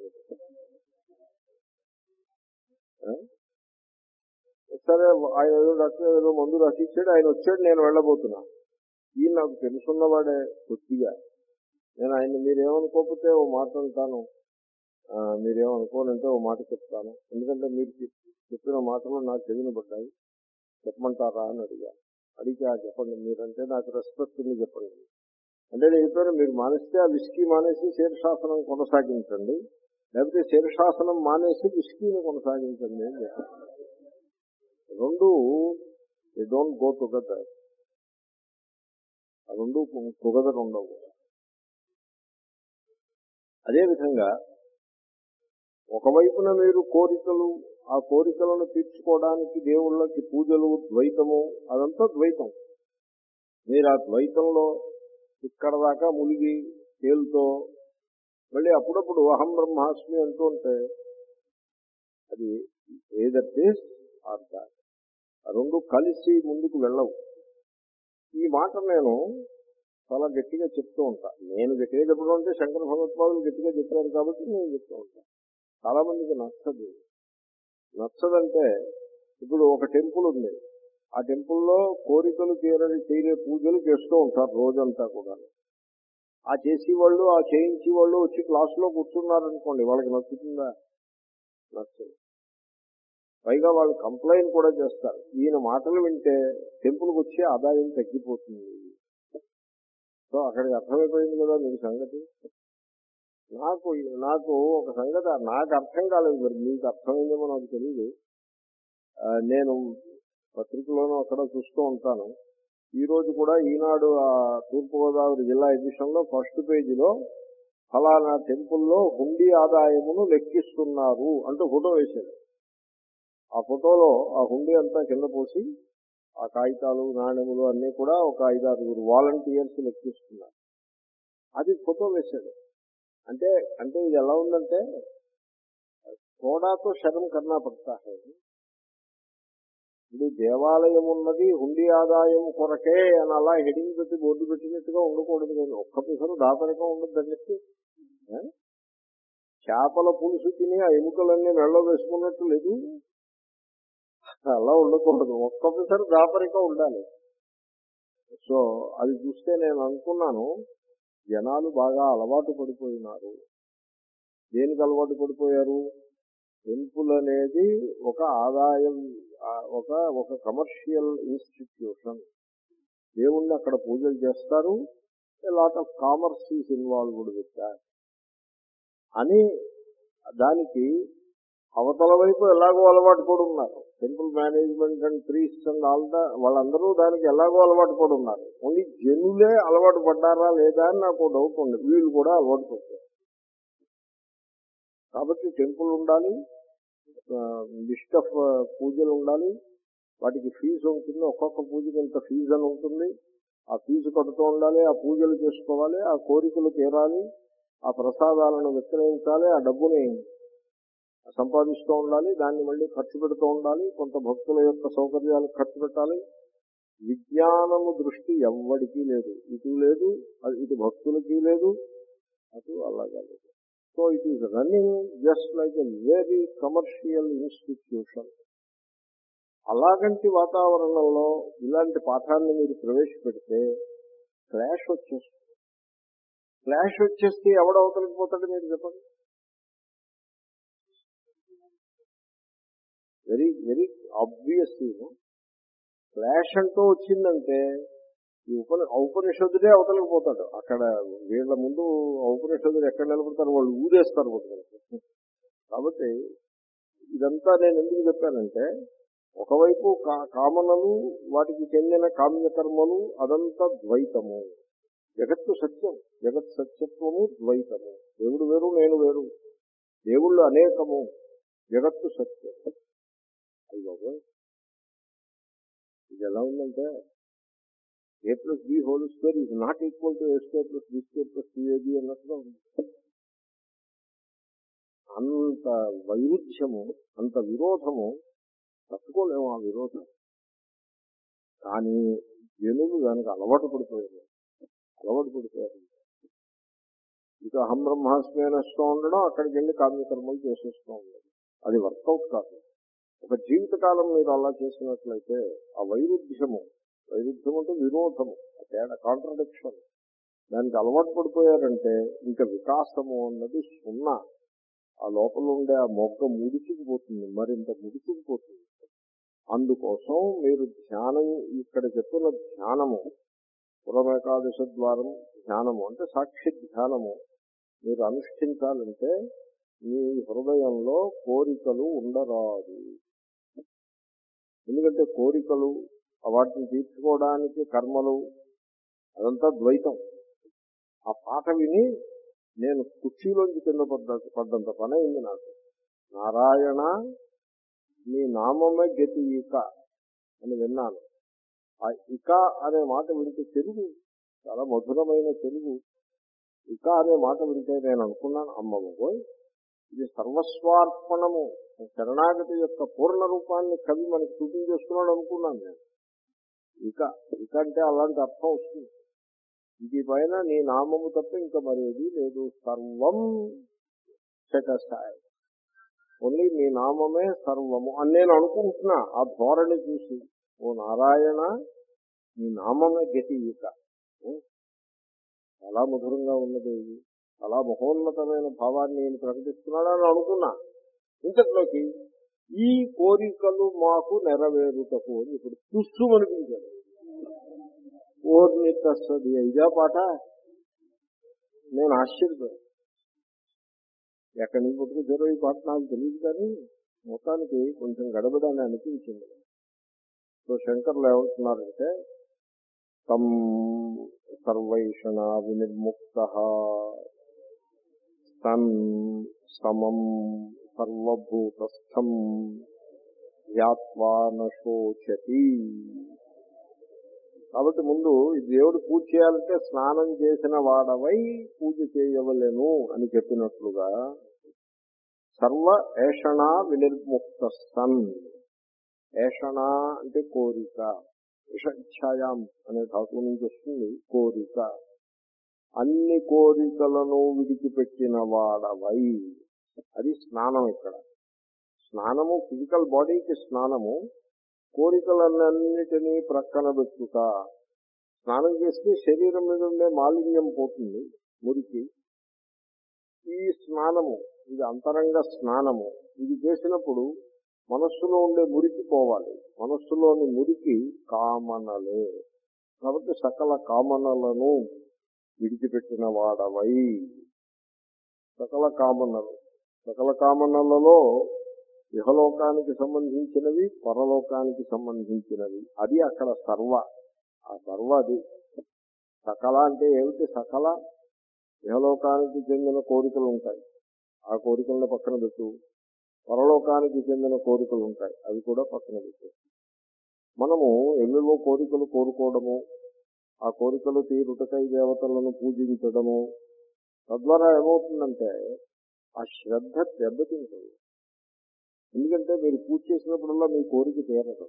ఆ? సరే, ఆయన ఏదో డాక్టర్ ఏదో మందు రాసిచ్చాడు, ఆయన వచ్చాడు, నేను వెళ్ళబోతున్నా. ఈయన నాకు తెలుసున్నవాడే కొద్దిగా. నేను ఆయన మీరేమనుకోకపోతే ఓ మాట అంటాను, మీరేమనుకోనంటే ఓ మాట చెప్తాను, ఎందుకంటే మీరు చెప్పిన మాటలు నాకు చెవిన పడ్డాయి, చెప్పమంటారా అని అడిగా. అడిగి చెప్పండి, మీరంటే నాకు రెస్పెక్ట్ ఉంది, చెప్పండి అంటే. నేను చెప్పాను, మీరు మానేస్తే ఆ విస్కీ మానేసి శీర్షాసనం కొనసాగించండి, లేకపోతే శీర్షాసనం మానేసి విస్కీని కొనసాగించండి అని చెప్పాను. రెండు దే డోంట్ గో టుగెదర్. ఆ రెండు టుగెదర్ ఉండవు. అదేవిధంగా ఒకవైపున మీరు కోరికలు, ఆ కోరికలను తీర్చుకోవడానికి దేవుళ్ళకి పూజలు, ద్వైతము, అదంతా ద్వైతం. మీరు ఆ ద్వైతంలో ఇక్కడ దాకా మునిగి తేలుతో మళ్ళీ అప్పుడప్పుడు అహం బ్రహ్మాస్మి అంటూ ఉంటే అది ఏదర్ దిస్ ఆర్ దాట్. ఆ రెండు కలిసి ముందుకు వెళ్ళవు. ఈ మాట నేను చాలా గట్టిగా చెప్తూ ఉంటా. నేను గట్టిగా చెప్పడం అంటే శంకర భగవత్పాదులు గట్టిగా చెప్పారు కాబట్టి నేను చెప్తూ ఉంటాను. చాలా మందికి నచ్చదు. నచ్చదంటే ఇప్పుడు ఒక టెంపుల్ ఉంది, ఆ టెంపుల్లో కోరికలు తీరని తీరే పూజలు చేస్తూ ఉంటారు రోజంతా కూడా. ఆ చేసేవాళ్ళు, ఆ చేయించే వాళ్ళు వచ్చి క్లాసులో కూర్చున్నారనుకోండి, వాళ్ళకి నచ్చుతుందా? నచ్చదు. పైగా వాళ్ళు కంప్లైంట్ కూడా చేస్తారు, ఈయన మాటలు వింటే టెంపుల్కి వచ్చే ఆదాయం తగ్గిపోతుంది. సో అక్కడికి అర్థమైపోయింది కదా మీకు సంగతి. నాకు నాకు ఒక సంగతి నాకు అర్థం కాలేదు, మరి మీకు అర్థమైందేమో నాకు తెలియదు. నేను పత్రికలోనూ అక్కడ చూస్తూ ఉంటాను. ఈ రోజు కూడా ఈనాడు ఆ తూర్పుగోదావరి జిల్లా ఎడిషన్లో ఫస్ట్ పేజీలో ఫలానా టెంపుల్లో హుండీ ఆదాయమును లెక్కిస్తున్నారు అంటూ ఫోటో వేశారు. ఆ ఫోటోలో ఆ హుండీ అంతా కింద పోసి ఆ కాగితాలు, నాణ్యములు అన్నీ కూడా ఒక ఐదారుగురు వాలంటీర్స్ లెక్కిస్తున్నారు. అది ఫోటో వేశాడు. అంటే అంటే ఇది ఎలా ఉందంటే కోడాతో శరం కన్నా పడతా. ఇది దేవాలయం ఉన్నది హుండీ ఆదాయం కొరకే అని అలా హెడింగ్ పెట్టి బోర్డు పెట్టినట్టుగా ఉండకూడదు. కానీ ఒక్క పిసరు దాపరికం ఉండదు అన్నట్టు. చేపల పులుసు తిని ఆ ఎముకలన్నీ మెళ్ళలో వేసుకున్నట్టు లేదు, అలా ఉండకూడదు. ఒక్క పిసరు దాపరికం ఉండాలి. సో అది చూస్తే నేను అనుకున్నాను, జనాలు బాగా అలవాటు పడిపోయినారు. దేనికి అలవాటు పడిపోయారు? టెంపుల్ అనేది ఒక ఆదాయం, ఒక ఒక కమర్షియల్ ఇన్స్టిట్యూషన్. దేవుణ్ణి అక్కడ పూజలు చేస్తారు, lot of commerce is involved with that అని దానికి అవతల వైపు ఎలాగో అలవాటు పడి ఉన్నారు. Temple management and priest and all the వాళ్ళందరూ దానికి ఎలాగో అలవాటు పడి ఉన్నారు. ఓన్లీ జనులే అలవాటు పడ్డారా లేదా అని నాకు డౌట్ ఉంది. వీళ్ళు కూడా అలవాటు పడ్డారు. కాబట్టి టెంపుల్ ఉండాలి, లిస్ట్ ఆఫ్ పూజలు ఉండాలి, వాటికి ఫీజు ఉంటుంది, ఒక్కొక్క పూజకి ఇంత ఫీజు అని ఉంటుంది. ఆ ఫీజు కడుతూ ఉండాలి, ఆ పూజలు చేసుకోవాలి, ఆ కోరికలు తీరాలి, ఆ ప్రసాదాలను విక్రయించాలి, ఆ డబ్బుని సంపాదిస్తూ ఉండాలి, దాన్ని మళ్ళీ ఖర్చు పెడుతూ ఉండాలి, కొంత భక్తుల యొక్క సౌకర్యాలకు ఖర్చు పెట్టాలి. విజ్ఞానము దృష్టి ఎవ్వడికి లేదు, ఇటు లేదు, ఇటు భక్తులకి లేదు, అటు అలాగా లేదు. So it is running just like a very commercial institution. అలాగంటి వాతావరణంలో ఇలాంటి పాఠాన్ని మీరు ప్రవేశపెడితే క్లాష్ వచ్చేస్తుంది. క్లాష్ వచ్చేస్తే ఎవడవతలికి పోతాడు మీరు చెప్పండి. Very very obvious. ఫ్లాష్ అంటూ వచ్చిందంటే ఈ ఉపని ఔపనిషత్తుడే అవతలకి పోతాడు. అక్కడ వీళ్ళ ముందు ఔపనిషత్తులు ఎక్కడ నిలబడతారు, వాళ్ళు ఊదేస్తారు కొట్టుకొని. కాబట్టి ఇదంతా నేను ఎందుకు చెప్పానంటే, ఒకవైపు కా కామనలు వాటికి చెందిన కామ్య కర్మలు అదంతా ద్వైతము. జగత్తు సత్యం, జగత్ సత్యత్వము ద్వైతము. దేవుడు వేరు, నేను వేరు. దేవుళ్ళు అనేకము, జగత్తు సత్యం. అది బాబు ఇది ఎలా ఉందంటే A plus B whole square is not equal to A square plus B square plus two A B అన్నట్టుగా ఉంది. అంత వైరుధ్యము, అంత విరోధము తట్టుకోలేము ఆ విరోధం. కానీ జనులు దానికి అలవాటు పడిపోయారు అలవాటు పడిపోయారు ఇక అహం బ్రహ్మాస్మి అనేస్తూ ఉండడం, అక్కడికి వెళ్ళి కామ్యకర్మలు చేసేస్తూ ఉండడం. అది వర్కౌట్ కాదు. ఒక జీవితకాలం మీరు అలా చేసినట్లయితే ఆ వైరుధ్యము, వైరుధ్యం అంటే విరోధము, తేడా, కాంట్రడిక్షన్, దానికి అలవాటు పడిపోయారంటే ఇంకా వికాసము అన్నది సున్నా. ఆ లోపల ఉండే ఆ మొగ్గ ముడిచిపోతుంది, మరింత ముడిచిపోతుంది. అందుకోసం మీరు ధ్యానం, ఇక్కడ చెప్పిన ధ్యానము, పురమేకాదశ ద్వారం ధ్యానము అంటే సాక్షి ధ్యానము మీరు అనుష్ఠించాలంటే మీ హృదయంలో కోరికలు ఉండరాదు. ఎందుకంటే కోరికలు, వాటిని తీర్చుకోవడానికి కర్మలు, అదంతా ద్వైతం. ఆ పాట విని నేను కుర్చీలోంచి కింద పడ్డ పడ్డంత పని అయింది నాకు. నారాయణ నీ నామమే గతి ఇక అని విన్నాను. ఆ ఇక అనే మాట వింటే, తెలుగు చాలా మధురమైన తెలుగు, ఇక అనే మాట వింటే నేను అనుకున్నాను, అమ్మ బాబోయ్ ఇది సర్వస్వార్పణము, శరణాగతి యొక్క పూర్ణ రూపాన్ని కవి మనకి చూపించేస్తున్నాడు అనుకున్నాను నేను. ఇక ఇక అంటే అలాంటి అర్థం వస్తుంది. ఇది పైన నీ నామము తప్ప ఇంకా మరేది లేదు, సర్వం సెటసాయి, ఓన్లీ నీ నామమే సర్వము అని నేను అనుకుంటున్నా. ఆ ధోరణి చూసి, ఓ నారాయణ నీ నామమే గతి ఇక, చాలా మధురంగా ఉన్నది, చాలా మహోన్నతమైన భావాన్ని నేను ప్రకటిస్తున్నాడని అనుకున్నా. ఇంతట్లోకి ఈ కోరికలు మాకు నెరవేరుటకు అని ఇప్పుడు తుస్సు అనిపించాడు. ఓర్ని తస్సది ఇదా పాట. నేను ఆశ్చర్యపోయాను, ఎక్కడి నుంచి పుట్టుకొచ్చారో ఈ పాట నాకు తెలియదు, కానీ మొత్తానికి కొంచెం గడబడని అనిపించింది. సో శంకర్లు ఏమంటున్నారంటే, తం సర్వైషణ వినిర్ముక్త తన్ సమం సర్వభూతస్థం ధ్యాత్వా నశోచతి. కాబట్టి ముందు ఈ దేవుడు పూజ చేయాలంటే స్నానం చేసిన వాడవై పూజ చేయవలెను అని చెప్పినట్లుగా సర్వ ఏషణ వినిర్ముక్త సన్, ఏషణ అంటే కోరిక, ఇషాయాం అనే ధాతువు నుంచి వస్తుంది కోరిక, అన్ని కోరికలను విడిచిపెట్టిన వాడవై, అది స్నానం. ఇక్కడ స్నానము ఫిజికల్ బాడీకి స్నానము, కోరికలన్నిటినీ ప్రక్కన పెట్టుట. స్నానం చేస్తే శరీరం మీద ఉండే మాలిన్యం పోతుంది, మురికి. ఈ స్నానము, ఇది అంతరంగ స్నానము. ఇది చేసినప్పుడు మనస్సులో ఉండే మురికి పోవాలి. మనస్సులోని మురికి కామనలే. కాబట్టి సకల కామనలను విడిచిపెట్టిన వాడవై, సకల కామనలు, సకల కామనలలో ఇహలోకానికి సంబంధించినవి, పరలోకానికి సంబంధించినవి, అది అక్కడ సర్వ. ఆ సర్వ అది. సకల అంటే ఏమిటి? సకల ఇహలోకానికి చెందిన కోరికలు ఉంటాయి, ఆ కోరికలను పక్కన పెట్టు. పరలోకానికి చెందిన కోరికలు ఉంటాయి, అవి కూడా పక్కన పెట్టు. మనము ఎన్నో కోరికలు కోరుకోవడము, ఆ కోరికలు తీరుటకై దేవతలను పూజించడము, తద్వారా ఏమవుతుందంటే ఆ శ్రద్ధ దెబ్బతింటుంది. ఎందుకంటే మీరు పూజ చేసినప్పుడల్లా మీ కోరిక తీరదు.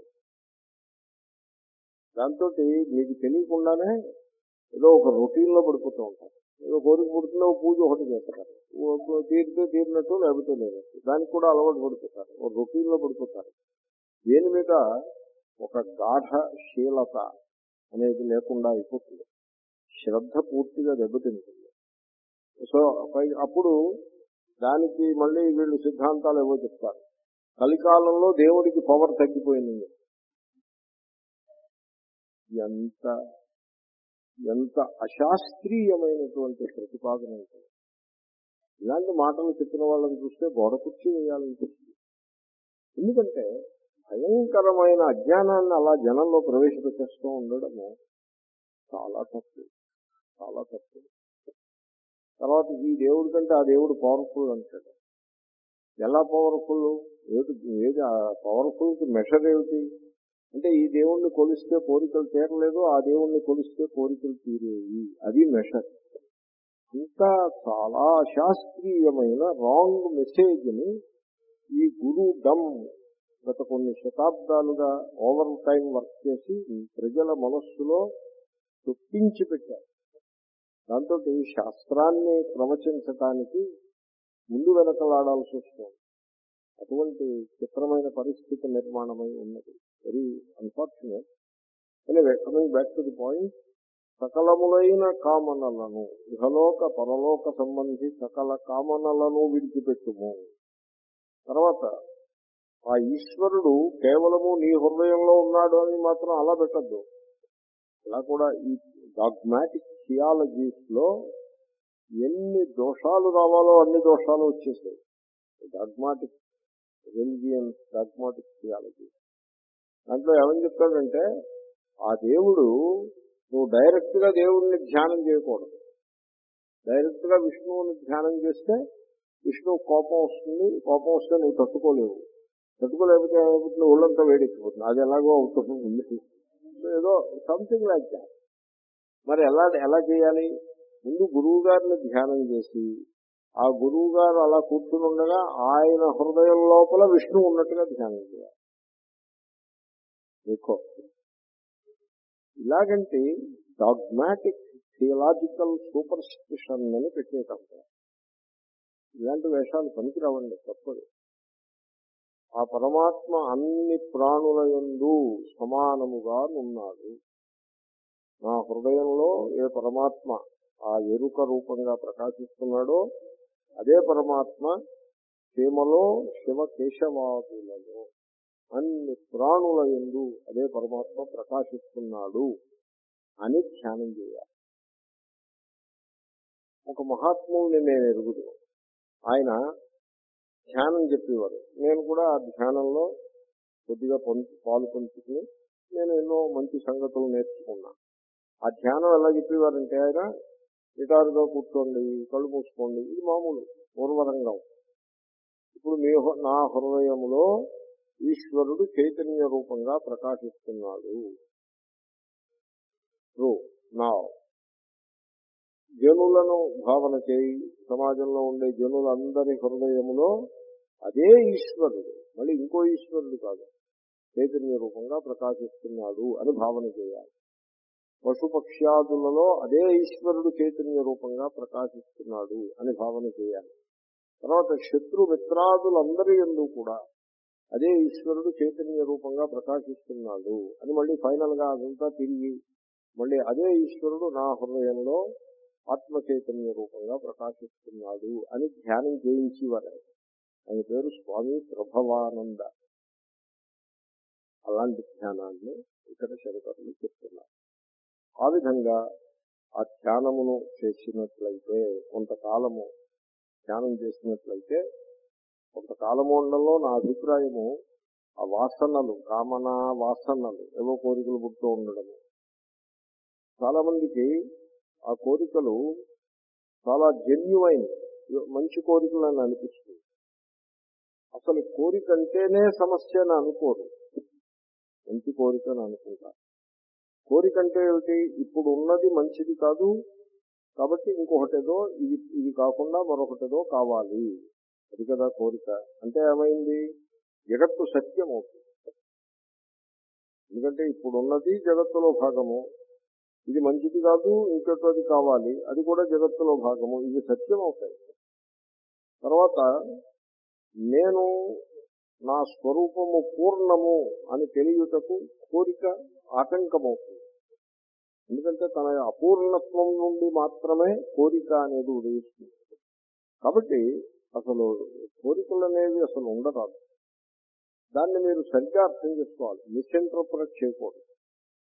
దాంతో మీకు తెలియకుండానే ఏదో ఒక రొటీన్లో పడిపోతూ ఉంటారు. ఏదో కోరిక పుడుతుందో పూజ ఒకటి చేస్తారు, తీరితే తీరినట్టు లేకపోతే లేనట్టు, దానికి కూడా అలవాటు పడిపోతారు, ఒక రొటీన్లో పడిపోతారు. దేని మీద ఒక గాఢశీలత అనేది లేకుండా అయిపోతుంది, శ్రద్ధ పూర్తిగా దెబ్బతింటుంది. సో అప్పుడు దానికి మళ్ళీ వీళ్ళు సిద్ధాంతాలు ఏవో చెప్తారు. కలికాలంలో దేవుడికి పవర్ తగ్గిపోయింది, ఎంత ఎంత అశాస్త్రీయమైనటువంటి ప్రతిపాదన ఉంటుంది. ఇలాంటి మాటలు చెప్పిన వాళ్ళని చూస్తే గోడ కుర్చీ వేయాలనిపిస్తుంది. ఎందుకంటే భయంకరమైన అజ్ఞానాన్ని అలా జనంలో ప్రవేశపెట్టేస్తూ ఉండడము చాలా తప్పు, చాలా తప్పు. తర్వాత ఈ దేవుడి కంటే ఆ దేవుడు పవర్ఫుల్ అంటాడు. ఎలా పవర్ఫుల్? ఏది ఏది పవర్ఫుల్కి మెషర్ ఏమిటి అంటే, ఈ దేవుణ్ణి కొలిస్తే కోరికలు తీరలేదు, ఆ దేవుణ్ణి కొలిస్తే కోరికలు తీరేవి, అది మెషర్. ఇంకా చాలా అశాస్త్రీయమైన రాంగ్ మెసేజ్ని ఈ గురు డమ్ గత కొన్ని శతాబ్దాలుగా ఓవర్ టైం వర్క్ చేసి ప్రజల మనస్సులో చొప్పించి పెట్టారు. దాంతో శాస్త్రాన్ని ప్రవచించటానికి ముందు వెనకలాడాల్సి వస్తుంది. అటువంటి చిత్రమైన పరిస్థితి నిర్మాణమై ఉన్నది. Very unfortunate. Anyway, coming back to the point, సకలములైన కామనలను, ఇహలోక పరలోక సంబంధి సకల కామనలను విడిచిపెట్టుము. తర్వాత ఆ ఈశ్వరుడు కేవలము నీ హృదయంలో ఉన్నాడు అని మాత్రం అలా పెట్టద్దు. ఇలా కూడా ఈ డాగ్మాటిక్ థియాలజీస్ లో ఎన్ని దోషాలు రావాలో అన్ని దోషాలు వచ్చేసాయి. డాగ్మాటిక్ రిలిజియన్, డాగ్మాటిక్ థియాలజీ దాంట్లో ఏమని చెప్తాడంటే, ఆ దేవుడు నువ్వు డైరెక్ట్ గా దేవుడిని ధ్యానం చేయకూడదు. డైరెక్ట్ గా విష్ణువుని ధ్యానం చేస్తే విష్ణువు కోపం వస్తుంది. కోపం వస్తే నువ్వు తట్టుకోలేవు. తట్టుకోలేకపోతే ఏమైపోతుంది? ఒళ్ళంతా వేడెక్కిపోతుంది. అది ఎలాగో అవుతుంది. ఏదో సంథింగ్ లైక్ దాట్. మరి ఎలా ఎలా చేయాలి? ముందు గురువు గారిని ధ్యానం చేసి, ఆ గురువు గారు అలా కూర్చుని ఉండగా ఆయన హృదయం లోపల విష్ణువు ఉన్నట్టుగా ధ్యానం చేయాలి. మీకు ఇలాగంటే డాగ్మాటిక్ థియలాజికల్ సూపర్ స్టిషన్ అని పెట్టేటం. ఇలాంటి వేషాలు పనికిరావండి, తప్పదు. ఆ పరమాత్మ అన్ని ప్రాణుల యందు సమానముగా ఉన్నాడు. నా హృదయంలో ఏ పరమాత్మ ఆ ఎరుక రూపంగా ప్రకాశిస్తున్నాడో అదే పరమాత్మ సీమలో శివ కేశవాదులలో అన్ని ప్రాణుల యందు అదే పరమాత్మ ప్రకాశిస్తున్నాడు అని ధ్యానం చేయాలి. ఒక మహాత్ముల్ని నేను ఎరుగుదు. ఆయన ధ్యానం చెప్పేవారు. నేను కూడా ఆ ధ్యానంలో కొద్దిగా పాలు పంచుకుని నేను ఎన్నో మంచి సంగతులు నేర్చుకున్నా. ఆ ధ్యానం ఎలా చెప్పేవారంటే, ఆయన నిటారుగా కూర్చోండి, కళ్ళు మూసుకోండి, ఇది మామూలు పూర్వరంగం. ఇప్పుడు మీ నా హృదయంలో ఈశ్వరుడు చైతన్య రూపంగా ప్రకాశిస్తున్నాడు. ట్రూ. నా జనులను భావన చేయి, సమాజంలో ఉండే జనులందరి హృదయములో అదే ఈశ్వరుడు, మళ్ళీ ఇంకో ఈశ్వరుడు కాదు, చైతన్య రూపంగా ప్రకాశిస్తున్నాడు అని భావన చేయాలి. పశుపక్ష్యాదులలో అదే ఈశ్వరుడు చైతన్య రూపంగా ప్రకాశిస్తున్నాడు అని భావన చేయాలి. తర్వాత శత్రు మిత్రాదులందరి యందు కూడా అదే ఈశ్వరుడు చైతన్య రూపంగా ప్రకాశిస్తున్నాడు అని మళ్ళీ ఫైనల్ గా అదంతా తిరిగి మళ్ళీ అదే ఈశ్వరుడు నా హృదయంలో ఆత్మ చైతన్య రూపంగా ప్రకాశిస్తున్నాడు అని ధ్యానం చేయించేవారు. ఆయన పేరు స్వామి ప్రభవానంద. అలాంటి ధ్యానాన్ని ఇక్కడ శంకరులు చెప్తున్నారు. ఆ విధంగా ఆ ధ్యానమును చేసినట్లయితే, కొంతకాలము ధ్యానం చేసినట్లయితే, కొంతకాలము ఉండలో నా అభిప్రాయము ఆ వాసనలు, కామనా వాసనలు, ఏవో కోరికలు పుడుతూ ఉండడము. చాలా మందికి ఆ కోరికలు చాలా జెన్యువైన్ మంచి కోరికలు అని అనిపిస్తుంది. అసలు కోరిక అంటేనే సమస్య అని అనుకోరు, మంచి కోరిక అని అనుకుంటారు. కోరిక అంటే ఏమిటి? ఇప్పుడు ఉన్నది మంచిది కాదు కాబట్టి ఇంకొకటేదో ఇది ఇది కాకుండా మరొకటేదో కావాలి, అది కదా కోరిక. అంటే ఏమైంది? జగత్తు సత్యం అవుతుంది. ఎందుకంటే ఇప్పుడున్నది జగత్తులో భాగము, ఇది మంచిది కాదు ఇంకొకటి కావాలి, అది కూడా జగత్తులో భాగము, ఇది సత్యం అవుతాయి. తర్వాత నేను నా స్వరూపము పూర్ణము అని తెలియుటకు కోరిక ఆటంకమవుతుంది. ఎందుకంటే తన అపూర్ణత్వం నుండి మాత్రమే కోరిక అనేది ఉదయిస్తుంది. కాబట్టి అసలు కోరికలు అనేవి అసలు ఉండరాదు. దాన్ని మీరు సరిగ్గా అర్థం చేసుకోవాలి, మిస్ఇంటర్ప్రెట్ చేయకూడదు.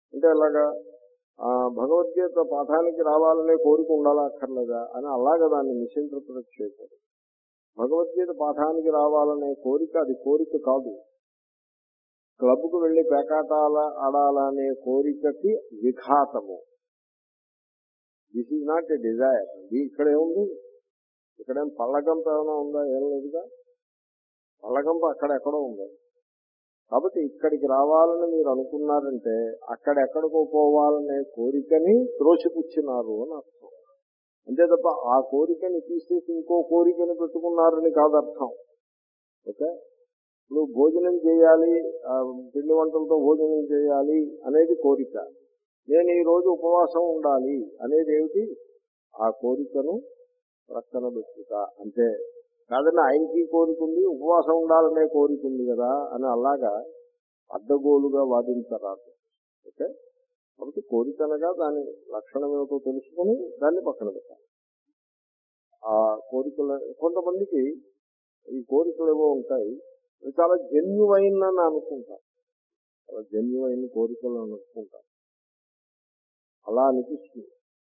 అంటే ఎలాగా ఆ భగవద్గీత పాఠానికి రావాలనే కోరిక ఉండాలా అక్కర్లేదా అని అలాగా దాన్ని మిస్ఇంటర్ప్రిట్ చేయకూడదు. భగవద్గీత పాఠానికి రావాలనే కోరిక అది కోరిక కాదు. క్లబ్కు వెళ్లి పేకాటాల ఆడాలనే కోరికకి విఘాతము. This is not a desire. ఇది ఇక్కడే ఉంది. ఇక్కడేం పళ్ళగంప ఏమైనా ఉందా? ఏం లేదుగా. పళ్ళగంప అక్కడెక్కడో ఉంది. కాబట్టి ఇక్కడికి రావాలని మీరు అనుకున్నారంటే అక్కడెక్కడికో పోవాలనే కోరికని త్రోసిపుచ్చినారు అని అర్థం. అంతే తప్ప ఆ కోరికని తీసేసి ఇంకో కోరికని పెట్టుకున్నారని కాదు అర్థం. ఓకే, ఇప్పుడు భోజనం చేయాలి, పిండి వంటలతో భోజనం చేయాలి అనేది కోరిక. నేను ఈ రోజు ఉపవాసం ఉండాలి అనేది ఏమిటి? ఆ కోరికను ప్రక్కన పెట్టుట అంతే. కాదని ఆయనకి కోరిక ఉంది, ఉపవాసం ఉండాలనే కోరిక ఉంది కదా అని అలాగా అడ్డగోలుగా వాదించరాదు. ఓకే, కాబట్టి కోరిక అనగా దాని లక్షణం ఏమిటో తెలుసుకుని దాన్ని పక్కన పెట్టాలి. ఆ కోరికలు కొంతమందికి ఈ కోరికలు ఏవో ఉంటాయి, చాలా జెన్యువైన్ అని అనుకుంటారు. చాలా జెన్యువైన్ కోరికలు అని అనుకుంటారు. అలా అనిపిస్తుంది.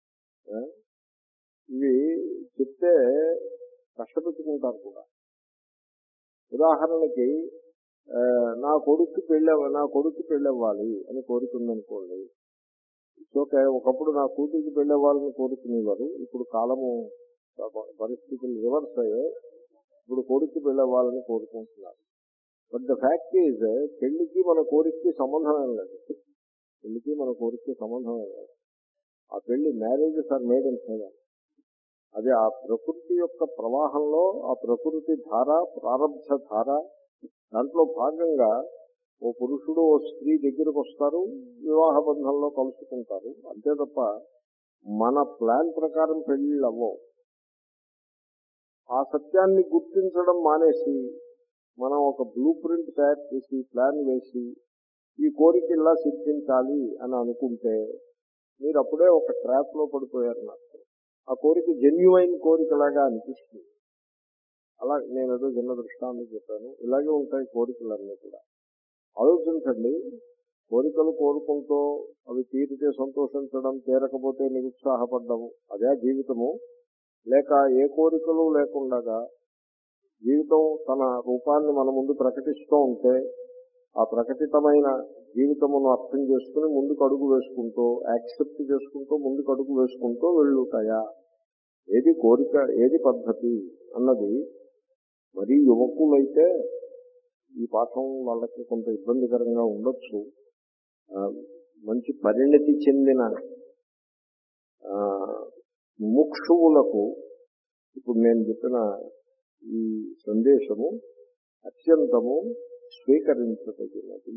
ఇవి చెప్తే కష్టపెట్టుకుంటారు కూడా. ఉదాహరణకి నా కొడుకు పెళ్ళి నా కొడుకు పెళ్ళవ్వాలి అని కోరుకుందనుకోండి. ఓకే, ఒకప్పుడు నా కూతురికి పెళ్ళవ్వాలని కోరుకునేవారు. ఇప్పుడు కాలము పరిస్థితులు రివర్స్ అయ్యాయి. ఇప్పుడు కొడుకు పెళ్ళవ్వాలని కోరుకుంటున్నారు. బట్ ద ఫ్యాక్ట్ ఈజ్ పెళ్లికి మన కోరికకి సంబంధం ఏం లేదు. పెళ్లికి మన కోరికకి సంబంధం ఏం లేదు. ఆ పెళ్లి marriages are made in heaven. అది ఆ ప్రకృతి యొక్క ప్రవాహంలో ఆ ప్రకృతి ధార, ప్రారబ్ధ ధార, దాంట్లో భాగంగా ఓ పురుషుడు ఓ స్త్రీ దగ్గరకు వస్తారు, వివాహ బంధంలో కలుసుకుంటారు. అంతే తప్ప మన ప్లాన్ ప్రకారం పెళ్లిళ్ళు అవ్వవు. ఆ సత్యాన్ని గుర్తించడం మానేసి మనం ఒక బ్లూ ప్రింట్ తయారు చేసి ప్లాన్ వేసి ఈ కోరిక ఇలా సిద్ధించాలి అని అనుకుంటే మీరు అప్పుడే ఒక ట్రాప్ లో పడిపోయారు. నాకు ఆ కోరిక జెన్యువైన్ కోరికలాగా అనిపిస్తుంది. అలా నేను ఏదో చిన్న దృష్టాంతం చెప్పాను. ఇలాగే ఉంటాయి కోరికలన్నీ కూడా. ఆలోచించండి, కోరికలు కోరుకుంటూ అవి తీరితే సంతోషించడం, తీరకపోతే నిరుత్సాహపడ్డము అదే జీవితము? లేక ఏ కోరికలు లేకుండా జీవితం తన రూపాన్ని మన ముందు ప్రకటిస్తూ ఉంటే ఆ ప్రకటితమైన జీవితమును అర్థం చేసుకుని ముందుకు అడుగు వేసుకుంటూ యాక్సెప్ట్ చేసుకుంటూ ముందుకు అడుగు వేసుకుంటూ వెళ్ళుతాయా? ఏది కోరిక, ఏది పద్ధతి అన్నది మరీ యువకులైతే ఈ పాఠం వాళ్ళకి కొంత ఇబ్బందికరంగా ఉండొచ్చు. మంచి పరిణతి చెందిన ముముక్షువులకు ఇప్పుడు నేను చెప్పిన ఈ సందేశము అత్యంతము స్వీకరించదగినది.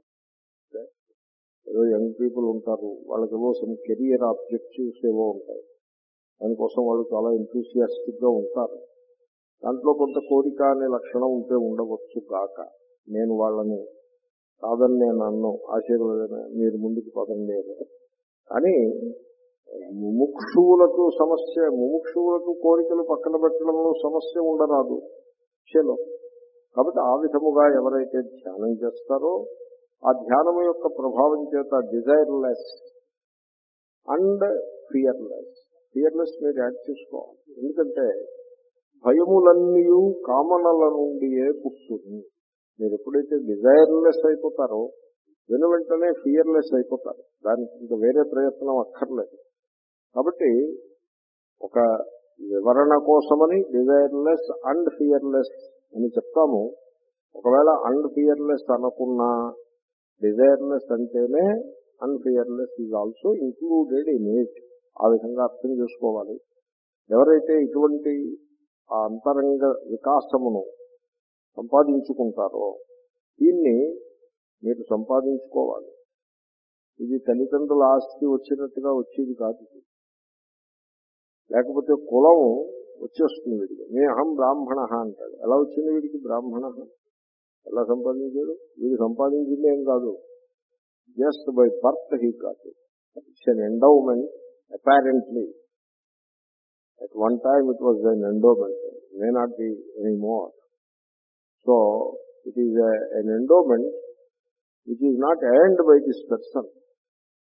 ఏదో యంగ్ పీపుల్ ఉంటారు, వాళ్ళకేవో సమ్ కెరియర్ ఆబ్జెక్టివ్స్ ఏవో ఉంటాయి, దానికోసం వాళ్ళు చాలా ఎంతూసియాస్టిక్ గా ఉంటారు. దాంట్లో కొంత కోరిక అనే లక్షణం ఉంటే ఉండవచ్చు కాక. నేను వాళ్ళని కాదని నేను అన్ను, ఆశీర్వాదం మీరు ముందుకు పదండి. కానీ ముముక్షువులకు సమస్య, ముముక్షువులకు కోరికలు పక్కన పెట్టడంలో సమస్య ఉండరాదు చలో. కాబట్టి ఆ విధముగా ఎవరైతే ధ్యానం చేస్తారో ఆ ధ్యానం యొక్క ప్రభావం చేత డిజైర్లెస్ అండ్ ఫియర్లెస్, ఫియర్లెస్ మీరు యాడ్ చేసుకోవాలి. ఎందుకంటే భయములన్నీ కామనల నుండియే పుట్టుతుంది. మీరు ఎప్పుడైతే డిజైర్లెస్ అయిపోతారో వెను వెంటనే ఫియర్లెస్ అయిపోతారు. దానికి ఇంకా వేరే ప్రయత్నం అక్కర్లేదు. కాబట్టి ఒక వివరణ కోసమని డిజైర్లెస్ అండ్ ఫియర్లెస్ అని చెప్తాము. ఒకవేళ అండ్ ఫియర్లెస్ అనుకున్నా డిజైర్లెస్ అంటేనే and fearless is also included in it. ఆ విధంగా అర్థం చేసుకోవాలి. ఎవరైతే ఇటువంటి ఆ అంతరంగ వికాసమును సంపాదించుకుంటారో దీన్ని మీరు సంపాదించుకోవాలి. ఇది తల్లిదండ్రుల ఆస్తి వచ్చినట్టుగా వచ్చేది కాదు. లేకపోతే కులం వచ్చేస్తుంది వీడికి. నే అహం బ్రాహ్మణ అంటాడు. ఎలా వచ్చింది వీడికి బ్రాహ్మణ? ఎలా సంపాదించాడు? వీడు సంపాదించింది ఏం కాదు, జస్ట్ బై బర్త్ హీ కాదు. It's an endowment apparently. At one time it was an endowment, may not be any more. So it is an endowment which is not earned by this person.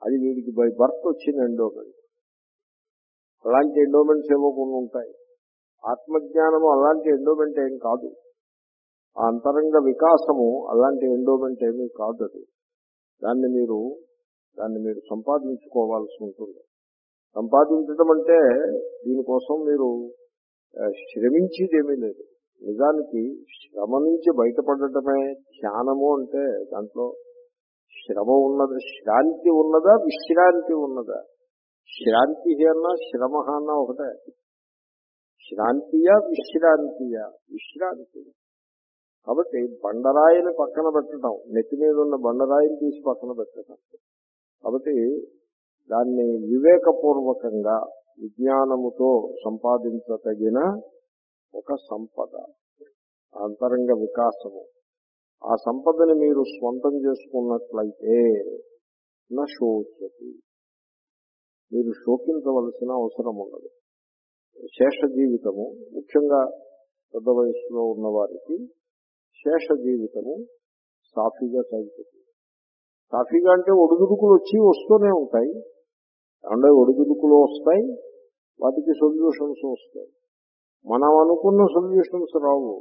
అది వీడికి by birth వచ్చిన endowment. అలాంటి endowments ఏవో కొన్ని ఉంటాయి. ఆత్మజ్ఞానము అలాంటి endowment ఏం కాదు. ఆ అంతరంగ వికాసము అలాంటి ఎండోమెంట్ ఏమీ కాదు. అది దాన్ని మీరు దాన్ని మీరు సంపాదించుకోవాల్సి ఉంటుంది. సంపాదించడం అంటే దీనికోసం మీరు శ్రమించేదేమీ లేదు. నిజానికి శ్రమ నుంచి బయటపడటమే ధ్యానము అంటే. దాంట్లో శ్రమ ఉన్నదా, శ్రాంతి ఉన్నదా, విశ్రాంతి ఉన్నదా? శ్రాంతి అన్నా శ్రమ అన్నా ఒకటే. శ్రాంతియా విశ్రాంతియా? విశ్రాంతి. కాబట్టి బండరాయిని పక్కన పెట్టడం, నెత్తి మీద ఉన్న బండరాయిని తీసి పక్కన పెట్టడం. కాబట్టి దాన్ని వివేకపూర్వకంగా విజ్ఞానముతో సంపాదించదగిన ఒక సంపద అంతరంగ వికాసము. ఆ సంపదని మీరు స్వంతం చేసుకున్నట్లయితే నా శోచతి, మీరు శోకించవలసిన అవసరం ఉండదు. శేష జీవితము, ముఖ్యంగా పెద్ద వయసులో ఉన్నవారికి శేష జీవితము సాఫీగా సాగుతుంది. సాఫీగా అంటే ఒడిదుడుకులు వచ్చి వస్తూనే ఉంటాయి. అంటే ఒడిదుడుకులు వస్తాయి, వాటికి సొల్యూషన్స్ వస్తాయి. మనం అనుకున్న సొల్యూషన్స్ రావు.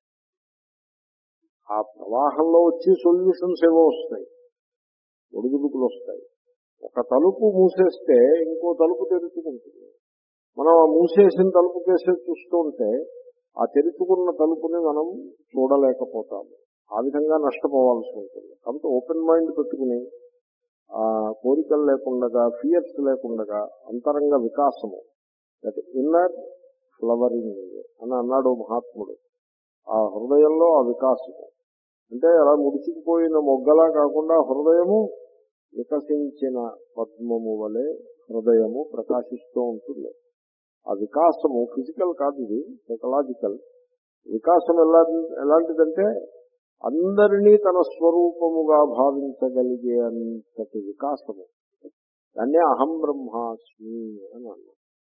ఆ ప్రవాహంలో వచ్చి సొల్యూషన్స్ ఏవో వస్తాయి, ఒడిదుడుకులు వస్తాయి. ఒక తలుపు మూసేస్తే ఇంకో తలుపు తెరుచుకుంటుంది. మనం ఆ మూసేసిన తలుపు కేసే చూస్తూ ఉంటే ఆ తెరుచుకున్న తలుపుని మనం చూడలేకపోతాము. ఆ విధంగా నష్టపోవాల్సి ఉంటుంది. కాబట్టి ఓపెన్ మైండ్ పెట్టుకుని ఆ కోరికలు లేకుండా, ఫియర్స్ లేకుండా అంతరంగ వికాసము, దట్ ఇన్నర్ ఫ్లవరింగ్ అని అన్నాడు మహాత్ముడు. ఆ హృదయంలో ఆ వికాసము అంటే అలా ముడిచిపోయిన మొగ్గలా కాకుండా హృదయము వికసించిన పద్మము వలె హృదయము ప్రకాశిస్తూ ఉంటుంది. ఆ వికాసము ఫిజికల్ కాదు, ఇది సైకలాజికల్ వికాసం. ఎలా ఎలాంటిదంటే అందరినీ తన స్వరూపముగా భావించగలిగే అంతటి వికాసము. దాన్నే అహం బ్రహ్మాస్మి అని అన్నాడు.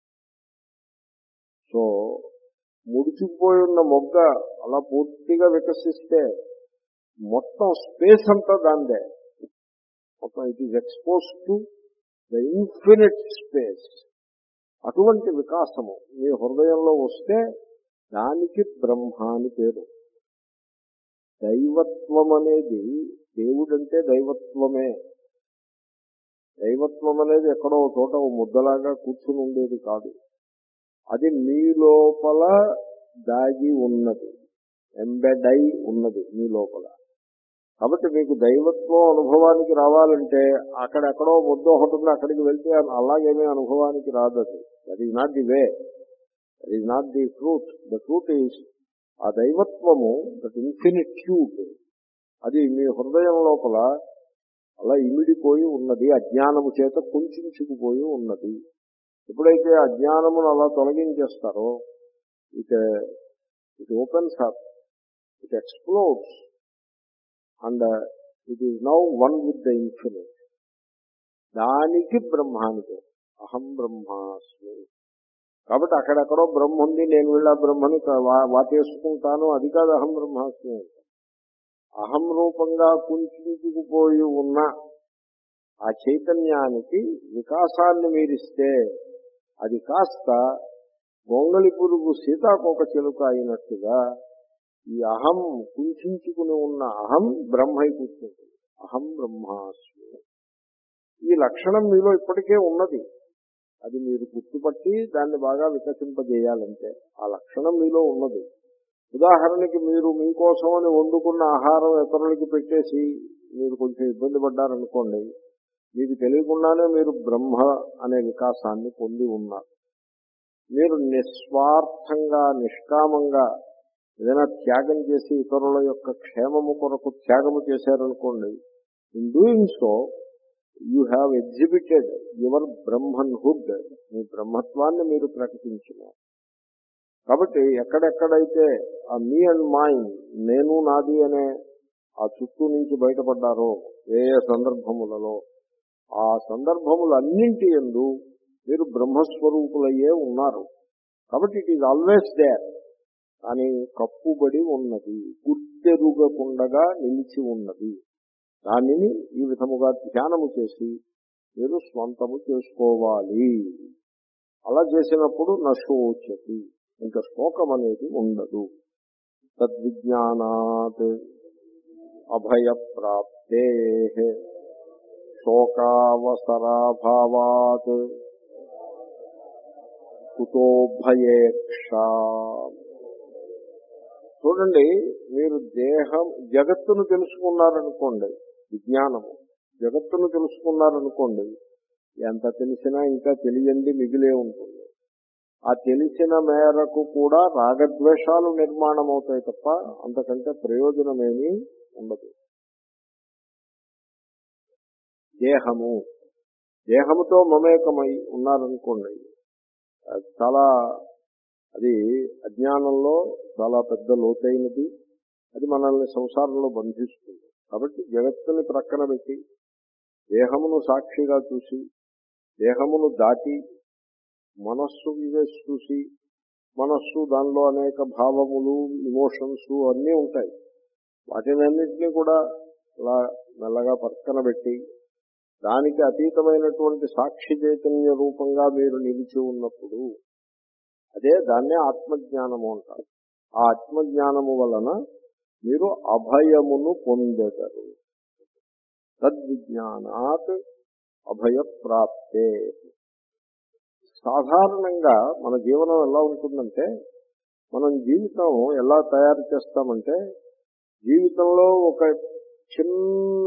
సో ముడిచిపోయి ఉన్న మొగ్గ అలా పూర్తిగా వికసిస్తే మొత్తం స్పేస్ అంతా దాందే. మొత్తం it is expose to the infinite space. అటువంటి వికాసము మీ హృదయంలో వస్తే దానికి బ్రహ్మ అని పేరు. దైవత్వం అనేది, దేవుడంటే దైవత్వమే. దైవత్వం అనేది ఎక్కడో చోట ఓ ముద్దలాగా కూర్చుని ఉండేది కాదు. అది మీ లోపల దాగి ఉన్నది, ఎంబెడ్ అయి ఉన్నది మీ లోపల. కాబట్టి మీకు దైవత్వం అనుభవానికి రావాలంటే అక్కడెక్కడో ముద్ద ఒకటి ఉంది, అక్కడికి వెళ్తే అలాగేమీ అనుభవానికి రాదు. అది that is not the way, that is not the truth. The truth is ఆ దైవత్వము, దట్ ఇన్ఫినిట్యూడ్, అది మీ హృదయం లోపల అలా ఇమిడిపోయి ఉన్నది, అజ్ఞానము చేత కుంచుకుపోయి ఉన్నది. ఎప్పుడైతే అజ్ఞానమును అలా తొలగించేస్తారో it it opens up, it explodes and it is now one with the infinite. దానికి బ్రహ్మానికి అహం బ్రహ్మాస్మి. కాబట్టి అక్కడెక్కడో బ్రహ్మ ఉంది, నేను వీళ్ళ బ్రహ్మని వాటేసుకుంటాను, అది కాదు అహం బ్రహ్మాస్మి అంటే. అహం రూపంగా కుంచుకుపోయి ఉన్న ఆ చైతన్యానికి వికాసాన్ని మీరిస్తే అది కాస్త గొంగళి పురుగు సీతాకోక చిలుక అయినట్టుగా ఈ అహం కుంచుకుని ఉన్న అహం బ్రహ్మ అయిపోతుంది. అహం బ్రహ్మాస్మి. ఈ లక్షణం మీలో ఇప్పటికే ఉన్నది. అది మీరు గుర్తుపట్టి దాన్ని బాగా వికసింపజేయాలంటే ఆ లక్షణం మీలో ఉన్నది. ఉదాహరణకి మీరు మీకోసమని వండుకున్న ఆహారం ఇతరులకి పెట్టేసి మీరు కొంచెం ఇబ్బంది పడ్డారనుకోండి, మీకు తెలియకుండానే మీరు బ్రహ్మ అనే వికాసాన్ని పొంది ఉన్నారు. మీరు నిస్వార్థంగా నిష్కామంగా ఏదైనా త్యాగం చేసి ఇతరుల యొక్క క్షేమము కొరకు త్యాగము చేశారనుకోండి, in doing so you have exhibited your బ్రహ్మన్హుడ్. మీ బ్రహ్మత్వాన్ని మీరు ప్రకటించినారు. కాబట్టి ఎక్కడెక్కడైతే ఆ మీ అండ్ మైండ్, నేను నాది అనే ఆ చుట్టూ నుంచి బయటపడ్డారో ఏ ఏ సందర్భములలో, ఆ సందర్భములన్నింటి యందు మీరు బ్రహ్మస్వరూపులయ్యే ఉన్నారు. కాబట్టి ఇట్ ఈజ్ ఆల్వేస్ దేర్. కానీ కప్పుబడి ఉన్నది, గుర్తెరుగకుండగా నిలిచి ఉన్నది. దానిని ఈ విధముగా ధ్యానము చేసి మీరు స్వంతము చేసుకోవాలి. అలా చేసినప్పుడు నశోచతి, ఇంకా శోకం అనేది ఉండదు. తద్విజ్ఞానాత్ అభయప్రాప్తే శోకావసరాభావాత్ కుతో భయేక్ష. చూడండి, మీరు దేహం జగత్తును తెలుసుకున్నారనుకోండి, విజ్ఞానము జగత్తును తెలుసుకున్నారనుకోండి, ఎంత తెలిసినా ఇంకా తెలియంది మిగిలే ఉంటుంది. ఆ తెలిసిన మేరకు కూడా రాగద్వేషాలు నిర్మాణం అవుతాయి తప్ప అంతకంటే ప్రయోజనమేమీ ఉండదు. దేహము దేహముతో మమేకమై ఉన్నారనుకోండి, చాలా అది అజ్ఞానంలో చాలా పెద్ద లోతైనది. అది మనల్ని సంసారంలో బంధిస్తుంది. కాబట్టి జగత్తుని ప్రక్కన పెట్టి దేహమును సాక్షిగా చూసి, దేహమును దాటి మనస్సు వివేసి చూసి, మనస్సు దానిలో అనేక భావములు, ఇమోషన్స్ అన్నీ ఉంటాయి. వాటినన్నింటినీ కూడా అలా మెల్లగా పక్కన పెట్టి దానికి అతీతమైనటువంటి సాక్షి చైతన్య రూపంగా మీరు నిలిచి ఉన్నప్పుడు అదే దాన్నే ఆత్మజ్ఞానము అంటారు. ఆ ఆత్మజ్ఞానము వలన మీరు అభయమును పొందెదరు. తద్విజ్ఞానాత్ అభయప్రాప్తే. సాధారణంగా మన జీవనం ఎలా ఉంటుందంటే, మనం జీవితం ఎలా తయారు చేస్తామంటే, జీవితంలో ఒక చిన్న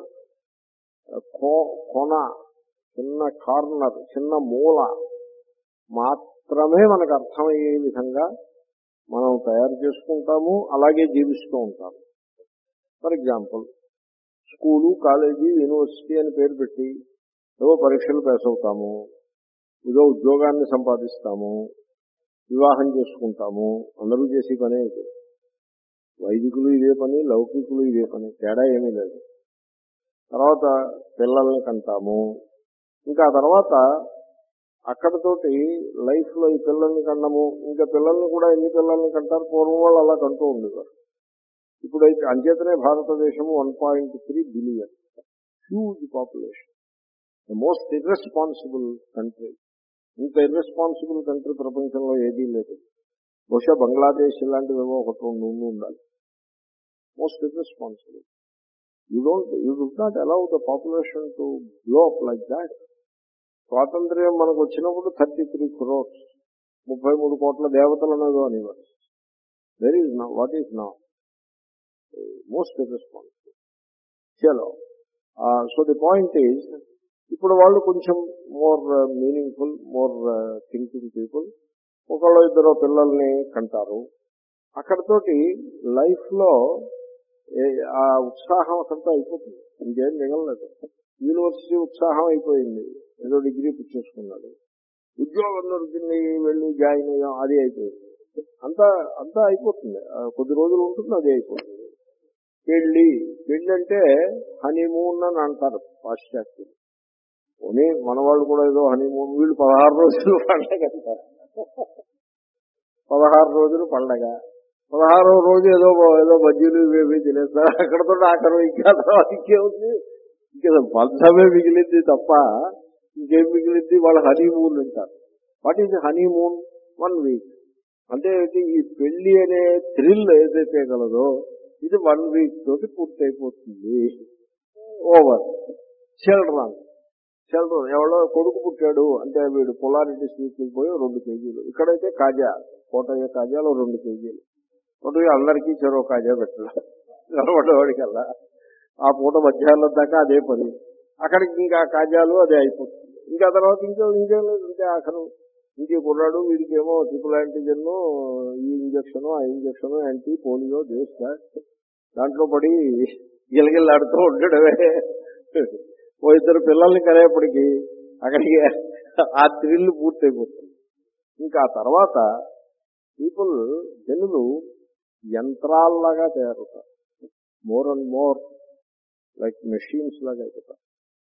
కొన, చిన్న కార్నర్, చిన్న మూల మాత్రమే మనకు అర్థమయ్యే విధంగా మనం తయారు చేసుకుంటాము, అలాగే జీవిస్తూ ఉంటాము. For example, school, college, university అని పేరు పెట్టి ఏవో పరీక్షలు పాస్ అవుతాము, ఏదో ఉద్యోగాన్ని సంపాదిస్తాము, వివాహం చేసుకుంటాము. అందరూ చేసే పనే ఇది. వైదికులు ఇదే పని, లౌకికులు ఇదే పని, తేడా ఏమీ లేదు. తర్వాత పిల్లల్ని కంటాము. ఇంకా తర్వాత అక్కడతోటి లైఫ్లో ఈ పిల్లల్ని కన్నాము. ఇంకా పిల్లల్ని కూడా ఎన్ని పిల్లల్ని కంటారు? పూర్వం వాళ్ళు అలా కంటూ ఉండేవారు. ఇప్పుడైతే అంచేతనే భారతదేశము one point three billion, huge population, the most irresponsible country. ఇంత ఇర్రెస్పాన్సిబుల్ కంట్రీ ప్రపంచంలో ఏదీ లేదు. బహుశా బంగ్లాదేశ్ ఇలాంటివేవో ఒకటి రెండు ఉండాలి. Most irresponsible. You don't you do not allow the population to blow up like that. స్వాతంత్ర్యం మనకు వచ్చినప్పుడు థర్టీ త్రీ క్రోర్స్ ముప్పై మూడు కోట్ల దేవతలు అనేది అనేవారు. వెర్ ఈజ్ నా వాట్ ఈజ్ నా మోస్ట్ ఇర్రెస్పాన్సిబుల్. చలో, సో ది పాయింట్ ఈజ్, ఇప్పుడు వాళ్ళు కొంచెం more meaningful, more thinking people ఒకళ్ళు ఇద్దరు పిల్లల్ని కంటారు. అక్కడతోటి లైఫ్లో ఆ ఉత్సాహం అక్కడితో అయిపోతుంది, ఇంకేం మిగలలేదు. యూనివర్సిటీ ఉత్సాహం అయిపోయింది, ఏదో డిగ్రీ పుచ్చేసుకున్నాడు, ఉద్యోగం దొరికింది, వెళ్ళి జాయిన్ అయ్యాం, అది అయిపోయింది. అంతా అంతా అయిపోతుంది, కొద్ది రోజులు ఉంటుంది, అది అయిపోతుంది. పెళ్ళి పెళ్ళి అంటే హనీమూన్ అని అంటారు పాశ్చాత్యులు. పోనీ మన వాళ్ళు కూడా ఏదో హనీమూన్, వీళ్ళు పదహారు రోజులు పండగ అంటారు. పదహారు రోజులు పండగ, పదహారో రోజు ఏదో ఏదో బజ్జీలు ఇవేవి తినేస్తారు. అక్కడతో ఆఖరు ఇంకా తర్వాత ఇంకేముంది, ఇంకా బంధమే మిగిలింది తప్ప ఇంకేం మిగిలింది. వాళ్ళు హనీమూన్ అంటారు. What is honeymoon? One week. అంటే ఈ పెళ్లి అనే థ్రిల్ ఏదైతే కలదో ఇది వన్ వీక్ తోటి పూర్తయిపోతుంది. ఓవర్. చిల్డ్రన్ చిల్డ్రన్ ఎవడో కొడుకు పుట్టాడు అంటే వీడు పొలారిటీ స్వీట్కి పోయి రెండు కేజీలు, ఇక్కడైతే కాజా, కోటయ్య కాజాలో రెండు కేజీలు, కొడుకు అందరికీ చెరో కాజా పెట్టాలి నిలబడేవాడికల్లా. ఆ పూట మధ్యాహ్నం దాకా అదే పని. అక్కడికి ఇంకా కాజాలు అదే అయిపోతుంది. ఇంకా తర్వాత ఇంకో ఇంకేం లేదు, ఇంకే ఆఖరు ఇంకే కుర్రాడు, వీడికేమో ట్రిపుల్ యాంటీజన్, ఈ ఇంజక్షను, ఆ ఇంజక్షను, యాంటీ పోలియో, దేశ దాంట్లో పడి గిలగిల్లాడుతూ ఉండడమే. ఓ ఇద్దరు పిల్లల్ని కనేప్పటికీ అక్కడికి ఆ థ్రిల్ పూర్తయిపోతుంది. ఇంకా ఆ తర్వాత పీపుల్, జనులు యంత్రాల్లాగా తయారవుతారు. More and more like machines లాగా అయిపోతారు.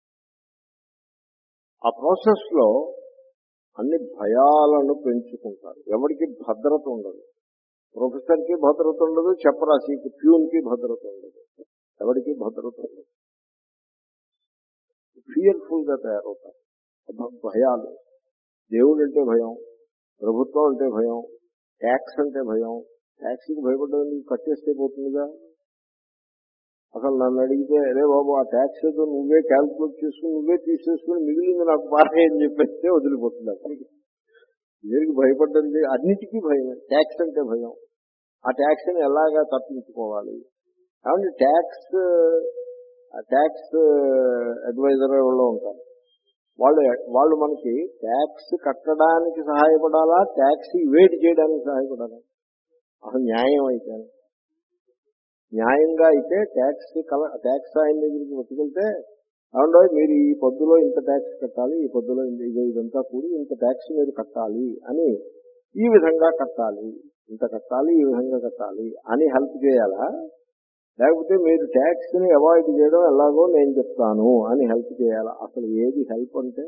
ఆ ప్రాసెస్ లో అన్ని భయాలను పెంచుకుంటారు. ఎవరికి భద్రత ఉండదు. ప్రొఫెసర్కి భద్రత ఉండదు, చెప్పరాశికి, ప్యూన్కి భద్రత ఉండదు, ఎవరికి భద్రత ఉండదు. ఫియర్ఫుల్గా తయారవుతారు. భయాలు, దేవుడు అంటే భయం, ప్రభుత్వం అంటే భయం, ట్యాక్స్ అంటే భయం. ట్యాక్స్కి భయపడ్డది కట్టేస్తే పోతుందిగా. అసలు నన్ను అడిగితే అరే బాబు ఆ ట్యాక్స్ ఏదో నువ్వే క్యాల్కులేట్ చేసుకుని నువ్వే తీసేసుకుని మిగిలింది నాకు పారే అని చెప్పేస్తే వదిలిపోతుంది. అక్కడికి దేనికి భయపడ్డండి? అన్నిటికీ భయమే. ట్యాక్స్ అంటే భయం. ఆ ట్యాక్స్ని ఎలాగా తప్పించుకోవాలి? కాబట్టి ట్యాక్స్ ట్యాక్స్ అడ్వైజర్ వాళ్ళు ఉంటారు. వాళ్ళు వాళ్ళు మనకి ట్యాక్స్ కట్టడానికి సహాయపడాలా, ట్యాక్స్ ఇవేట్ చేయడానికి సహాయపడాలా? అసలు న్యాయం అయితే న్యాయంగా అయితే ట్యాక్స్ కల ట్యాక్స్ ఆయన దగ్గరికి పట్టుకెళ్తే అవును మీరు ఈ పొద్దులో ఇంత ట్యాక్స్ కట్టాలి, ఈ పొద్దులో ఇదంతా కూడి ఇంత ట్యాక్స్ మీరు కట్టాలి అని, ఈ విధంగా కట్టాలి, ఇంత కట్టాలి, ఈ విధంగా కట్టాలి అని హెల్ప్ చేయాలా? లేకపోతే మీరు ట్యాక్స్ ని అవాయిడ్ చేయడం ఎలాగో నేను చెప్తాను అని హెల్ప్ చేయాలా? అసలు ఏది హెల్ప్ అంటే?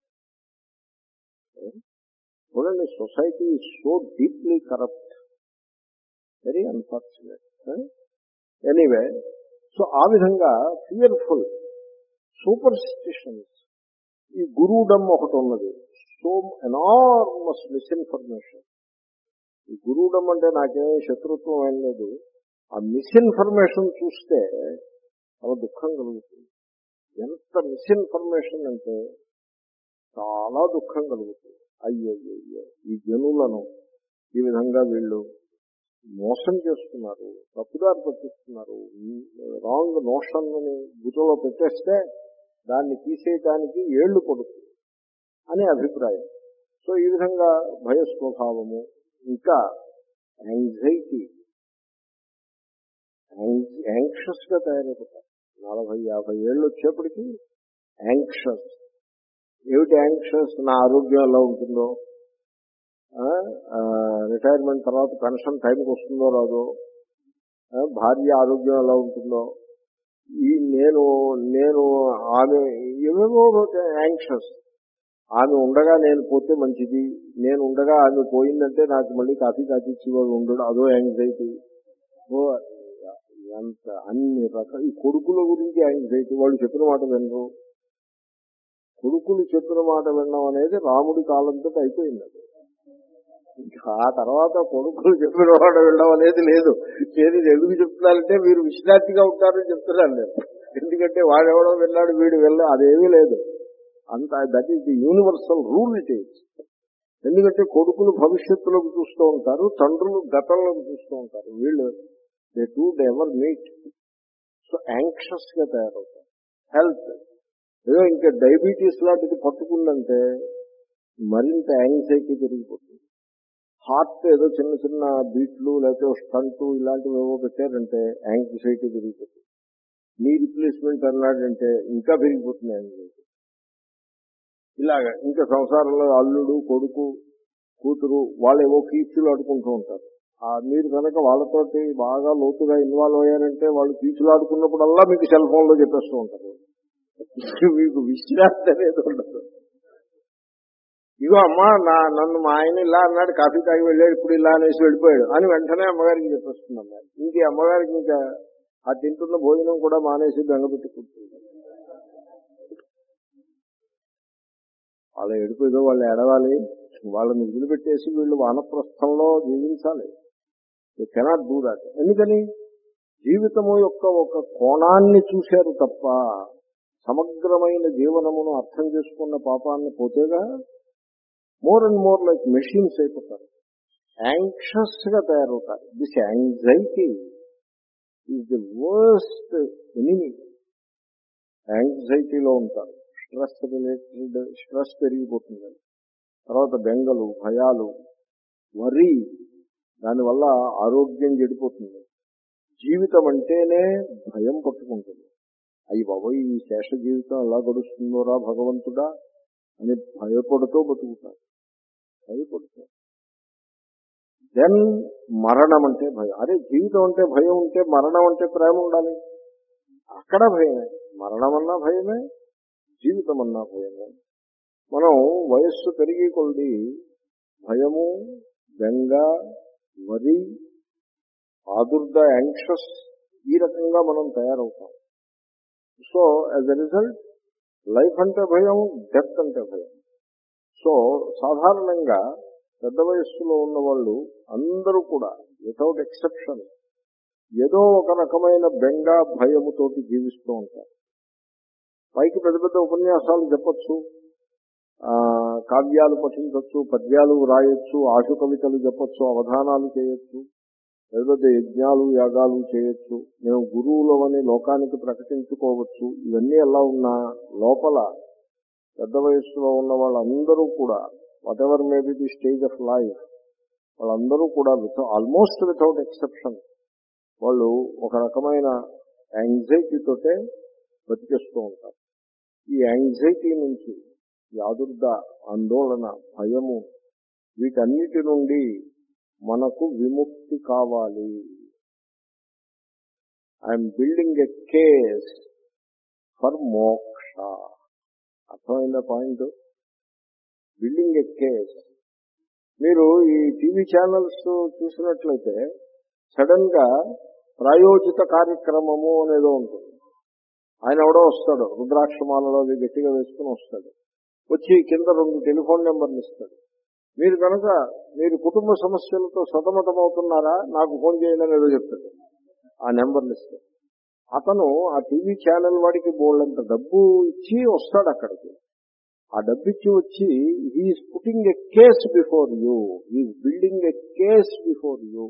చూడండి, society is so deeply corrupt, very unfortunate. Anyway, so ఆ విధంగా ఫియర్ఫుల్ సూపర్ స్టిషన్స్. ఈ గురువుడం ఒకటి ఉన్నది. So enormous misinformation. ఈ గురువుడం అంటే నాకేమీ శత్రుత్వం ఏం లేదు. ఆ మిస్ఇన్ఫర్మేషన్ చూస్తే చాలా దుఃఖం కలుగుతుంది. ఎంత మిస్ఇన్ఫర్మేషన్ అంటే చాలా దుఃఖం కలుగుతుంది. అయ్యో అయ్యో ఈ జనులను ఈ విధంగా వీళ్ళు మోసం చేస్తున్నారు, తప్పుదారి పట్టిస్తున్నారు, రాంగ్ నోషన్ని గుటలో పెట్టేస్తే దాన్ని తీసేయటానికి ఏళ్లు పడుతుంది అనే అభిప్రాయం. సో ఈ విధంగా భయ స్వభావము, ఇంకా యాంగ్జైటీ, యాంగ్షియస్ గా తయారైపోతారు. నలభై యాభై ఏళ్ళు వచ్చేప్పటికీ యాంగ్షియస్. ఏమిటి యాంగ్షియస్? నా ఆరోగ్యం ఎలా ఉంటుందో, రిటైర్మెంట్ తర్వాత పెన్షన్ టైంకి వస్తుందో రాదో, భార్య ఆరోగ్యం ఎలా ఉంటుందో, ఈ నేను నేను ఆమె ఏవేవో యాంగ్షియస్. ఆమె ఉండగా నేను పోతే మంచిది, నేను ఉండగా ఆమె పోయిందంటే నాకు మళ్ళీ కాఫీ కాఫీ ఇచ్చేవాడు ఉండడు, అదో యాంగ్జైటీ. ఓ ఎంత అన్ని రకాల. ఈ కొడుకుల గురించి యాంగ్జైటీ. వాళ్ళు చెప్పిన మాట వినరు. కొడుకులు చెప్పిన మాట వినడం అనేది రాముడి కాలంతో అయిపోయింది. అది ఆ తర్వాత కొడుకులు చెప్పిన మాట వినడం అనేది లేదు. ఏది ఎందుకు చెప్తున్నారంటే మీరు విశ్రాంతిగా ఉంటారని చెప్తున్నాను నేను. ఎందుకంటే వాడెవడో విన్నాడు వీడు వెళ్ళ అదేమీ లేదు. అంత that is the universal rule it is. ఎందుకంటే కొడుకులు భవిష్యత్తులోకి చూస్తూ ఉంటారు, తండ్రులు గతంలోకి చూస్తూ ఉంటారు. వీళ్ళు they do they ever meet. So anxious గా తయారవుతారు. హెల్త్ ఏదో ఇంకా డయాబెటీస్ లాంటిది పట్టుకుందంటే మరింత యాంగ్జైటీ పెరిగిపోతుంది. హార్ట్ ఏదో చిన్న చిన్న బీట్లు లేకపోతే స్టంట్ ఇలాంటివి ఏవో పెట్టారంటే యాంగ్జైటీ పెరిగిపోతుంది. నీ రిప్లేస్మెంట్ అన్నాడంటే ఇంకా పెరిగిపోతుంది యాంగ్జైటీ. ఇలాగా ఇంకా సంసారంలో అల్లుడు, కొడుకు, కూతురు వాళ్ళు ఏవో కీచులు ఆడుకుంటూ ఉంటారు. మీరు కనుక వాళ్ళతోటి బాగా లోతుగా ఇన్వాల్వ్ అయ్యారంటే వాళ్ళు కీచులు ఆడుకున్నప్పుడల్లా మీకు సెల్ ఫోన్ లో చెప్పేస్తూ ఉంటారు. మీకు విశ్రాంతి అనేది ఉండదు. ఇగో అమ్మా నా నన్ను మా ఆయన ఇలా అన్నాడు, కాఫీ తాగి వెళ్ళాడు, ఇప్పుడు ఇలా అనేసి వెళ్ళిపోయాడు అని వెంటనే అమ్మగారికి చెప్పేస్తుంది. అమ్మాయి ఇంకే అమ్మగారికి ఇంకా ఆ తింటున్న భోజనం కూడా మానేసి బెంగపెట్టి కూర్చుంది. వాళ్ళ ఎడిపోయేదో వాళ్ళు ఏడవాలి, వాళ్ళని వదిలిపెట్టేసి వీళ్ళు వానప్రస్థంలో జీవించాలి. They cannot do that. ఎందుకని? జీవితము యొక్క ఒక కోణాన్ని చూశారు తప్ప సమగ్రమైన జీవనమును అర్థం చేసుకున్న పాపాన్ని పోతేగా more and more like machines అయిపోతారు. యాంగ్షియస్ గా తయారవుతారు. This anxiety is the worst enemy. యాంగ్జైటీలో ఉంటారు. స్ట్రెస్ రిలేటెడ్ స్ట్రెస్ పెరిగిపోతుంది. తర్వాత బెంగలు, భయాలు, వరి, దానివల్ల ఆరోగ్యం చెడిపోతుంది. జీవితం అంటేనే భయం పట్టుకుంటుంది. అయ్యి బాబోయ్ ఈ శేష జీవితం ఎలా గడుస్తుందోరా భగవంతుడా అని భయపడుతూ బతుకుతారు. భయపడుతూ దెన్ మరణం అంటే భయం. అరే జీవితం అంటే భయం ఉంటే మరణం అంటే ప్రేమ ఉండాలి. అక్కడ భయమే. మరణం అన్నా భయమే, జీవితం అన్నా భయమే. మనం వయస్సు పెరిగి కొద్ది భయము, బెంగ, వరి, ఆదుర్ద, యాంగ్షియస్ ఈ రకంగా మనం తయారవుతాం. So as a result life అంటే భయం, డెత్ అంటే భయం. సో సాధారణంగా పెద్ద వయస్సులో ఉన్న వాళ్ళు అందరూ కూడా వితౌట్ ఎక్సెప్షన్ ఏదో ఒక రకమైన బెంగ భయముతోటి జీవిస్తూ ఉంటారు. పైకి పెద్ద పెద్ద ఉపన్యాసాలు చెప్పచ్చు, ఆ కావ్యాలు పఠించవచ్చు, పద్యాలు రాయొచ్చు, ఆశు కవితలు చెప్పచ్చు, అవధానాలు చేయొచ్చు, పెద్ద పెద్ద యజ్ఞాలు యాగాలు చేయొచ్చు, మేము గురువులమని లోకానికి ప్రకటించుకోవచ్చు. ఇవన్నీ ఎలా ఉన్నా లోపల పెద్ద వయస్సులో ఉన్న వాళ్ళందరూ కూడా whatever may be the stage of life, వాళ్ళందరూ కూడా వితౌ ఆల్మోస్ట్ వితౌట్ ఎక్సెప్షన్ వాళ్ళు ఒక రకమైన యాంగ్జైటీతోటే బతికేస్తూ ఉంటారు. ఈ యాంగ్జైటీ నుంచి, ఈ ఆదుర్ద, ఆందోళన, భయము, వీటన్నిటి నుండి మనకు విముక్తి కావాలి. I'm building a case for moksha. అర్థమైందా పాయింట్? Building a case. మీరు ఈ టీవీ ఛానల్స్ చూసినట్లయితే సడన్ గా ప్రాయోజిత కార్యక్రమము అనేదో ఉంటుంది. ఆయన ఎవడో వస్తాడు, రుద్రాక్షమాలలో అవి గట్టిగా వేసుకుని వస్తాడు, వచ్చి కింద రెండు టెలిఫోన్ నెంబర్లు ఇస్తాడు. మీరు కనుక మీరు కుటుంబ సమస్యలతో సతమతమవుతున్నారా, నాకు ఫోన్ చేయండి అని ఏదో చెప్తాడు. ఆ నెంబర్లు ఇస్తాడు. అతను ఆ టీవీ ఛానల్ వాడికి బోల్డంత డబ్బు ఇచ్చి వస్తాడు అక్కడికి. ఆ డబ్బు ఇచ్చి వచ్చి he's putting a case before you, he's building a case before you.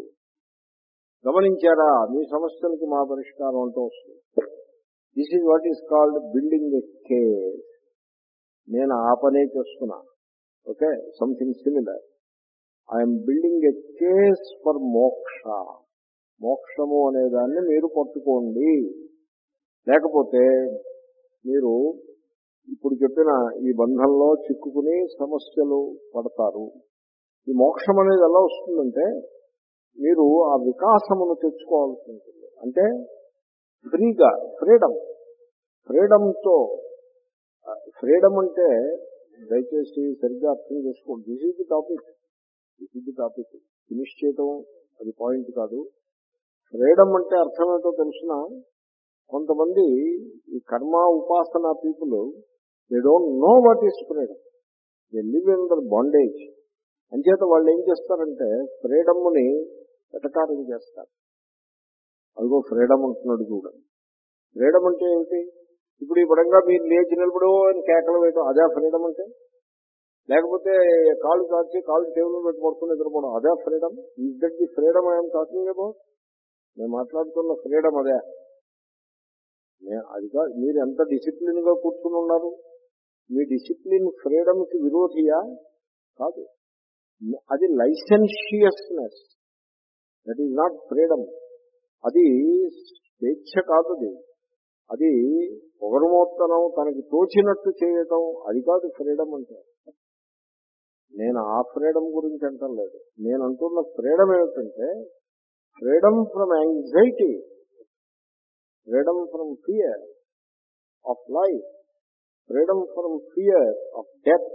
గమనించారా, మీ సమస్యలకు మా పరిష్కారం అంటూ వస్తుంది. This is what is called building a case. నేను ఆ పనే చేస్తున్నా. Okay, something similar. I'm building a case for moksha. మోక్షము అనేదాన్ని మీరు పట్టుకోండి, లేకపోతే మీరు ఇప్పుడు చెప్పిన ఈ బంధంలో చిక్కుకుని సమస్యలు పడతారు. ఈ మోక్షం అనేది ఎలా వస్తుందంటే మీరు ఆ వికాసమును తెచ్చుకోవాల్సి ఉంటుంది. అంటే ఫ్రీగా, ఫ్రీడమ్. ఫ్రీడమ్తో, ఫ్రీడమ్ అంటే దయచేసి సరిగ్గా అర్థం చేసుకోండి. This is the topic, this is the topic. Finish చేయటం అది పాయింట్ కాదు. ఫ్రీడమ్ అంటే అర్థం ఏంటో తెలిసిన, కొంతమంది ఈ కర్మ ఉపాసన people they don't know what is freedom. They live in the bondage. అంచేత వాళ్ళు ఏం చేస్తారంటే ఫ్రీడమ్ని వెటకారం చేస్తారు. అదిగో ఫ్రీడమ్ అంటున్నాడు చూడండి. ఫ్రీడమ్ అంటే ఏమిటి? ఇప్పుడు ఈ పడంగా మీరు లేచి నిలబడో అని కేకలు వేయడం, అదే ఫ్రీడమ్ అంటే? లేకపోతే కాళ్ళు కాల్చి కాళ్ళు టేబుల్ పెట్టి పడుకుని నిద్రపోవడం, అదే freedom? Is that the freedom I'm talking about? నేను మాట్లాడుతున్న ఫ్రీడమ్ అదే. అది కాదు. మీరు ఎంత డిసిప్లిన్ గా కూర్చుని ఉన్నారు, మీ డిసిప్లిన్ ఫ్రీడమ్ కి విరోధియా? కాదు. అది licentiousness. That is not freedom. అది స్వేచ్ఛ కాదు. అది అది పొగరుమోత్తనం, తనకి తోచినట్టు చేయటం, అది కాదు ఫ్రీడమ్ అంటే. నేను ఆ ఫ్రీడమ్ గురించి అంటలేదు. నేను అంటున్న ఫ్రీడమ్ ఏమిటంటే freedom from anxiety, freedom from fear of life, freedom from fear of death.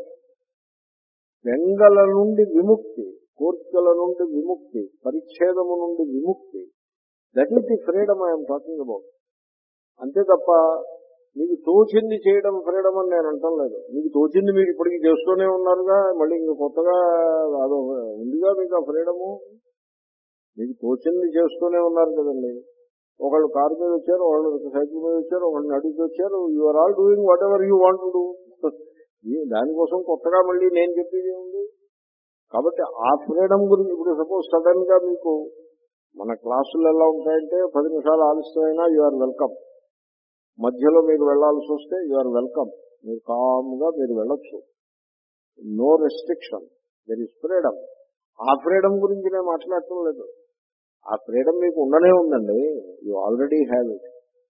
బెంగల నుండి విముక్తి, కోర్కెల నుండి విముక్తి, పరిచ్ఛేదము నుండి విముక్తి. That is the freedom I'm talking about. అంతే తప్ప మీకు తోచింది చేయడం ఫ్రీడమ్ అని నేను అంటం లేదు. మీకు తోచింది మీరు ఇప్పటికీ చేస్తూనే ఉన్నారుగా, మళ్ళీ ఇంక కొత్తగా అదో ఉందిగా మీకు ఆ ఫ్రీడము. మీకు తోచింది చేస్తూనే ఉన్నారు కదండి. ఒకళ్ళు కారు మీద వచ్చారు, ఒకళ్ళు సైకిల్ మీద వచ్చారు, ఒకళ్ళు నడిచి వచ్చారు. You are all doing whatever you want to do. దానికోసం కొత్తగా మళ్ళీ నేను చెప్పేది ఉంది. కాబట్టి ఆ ఫ్రీడమ్ గురించి ఇప్పుడు సపోజ్ సడన్ గా మీకు మన క్లాసులు ఎలా ఉంటాయంటే పది నిమిషాలు ఆలస్యమైనా యు ఆర్ వెల్కమ్. మధ్యలో మీరు వెళ్లాల్సి వస్తే యు ఆర్ వెల్కమ్. మీరు కామ్గా మీరు వెళ్ళొచ్చు. No restriction, there is freedom. ఆ ఫ్రీడమ్ గురించి నేను మాట్లాడటం లేదు. ఆ ఫ్రీడమ్ మీకు ఉండనే ఉందండి. You already have it.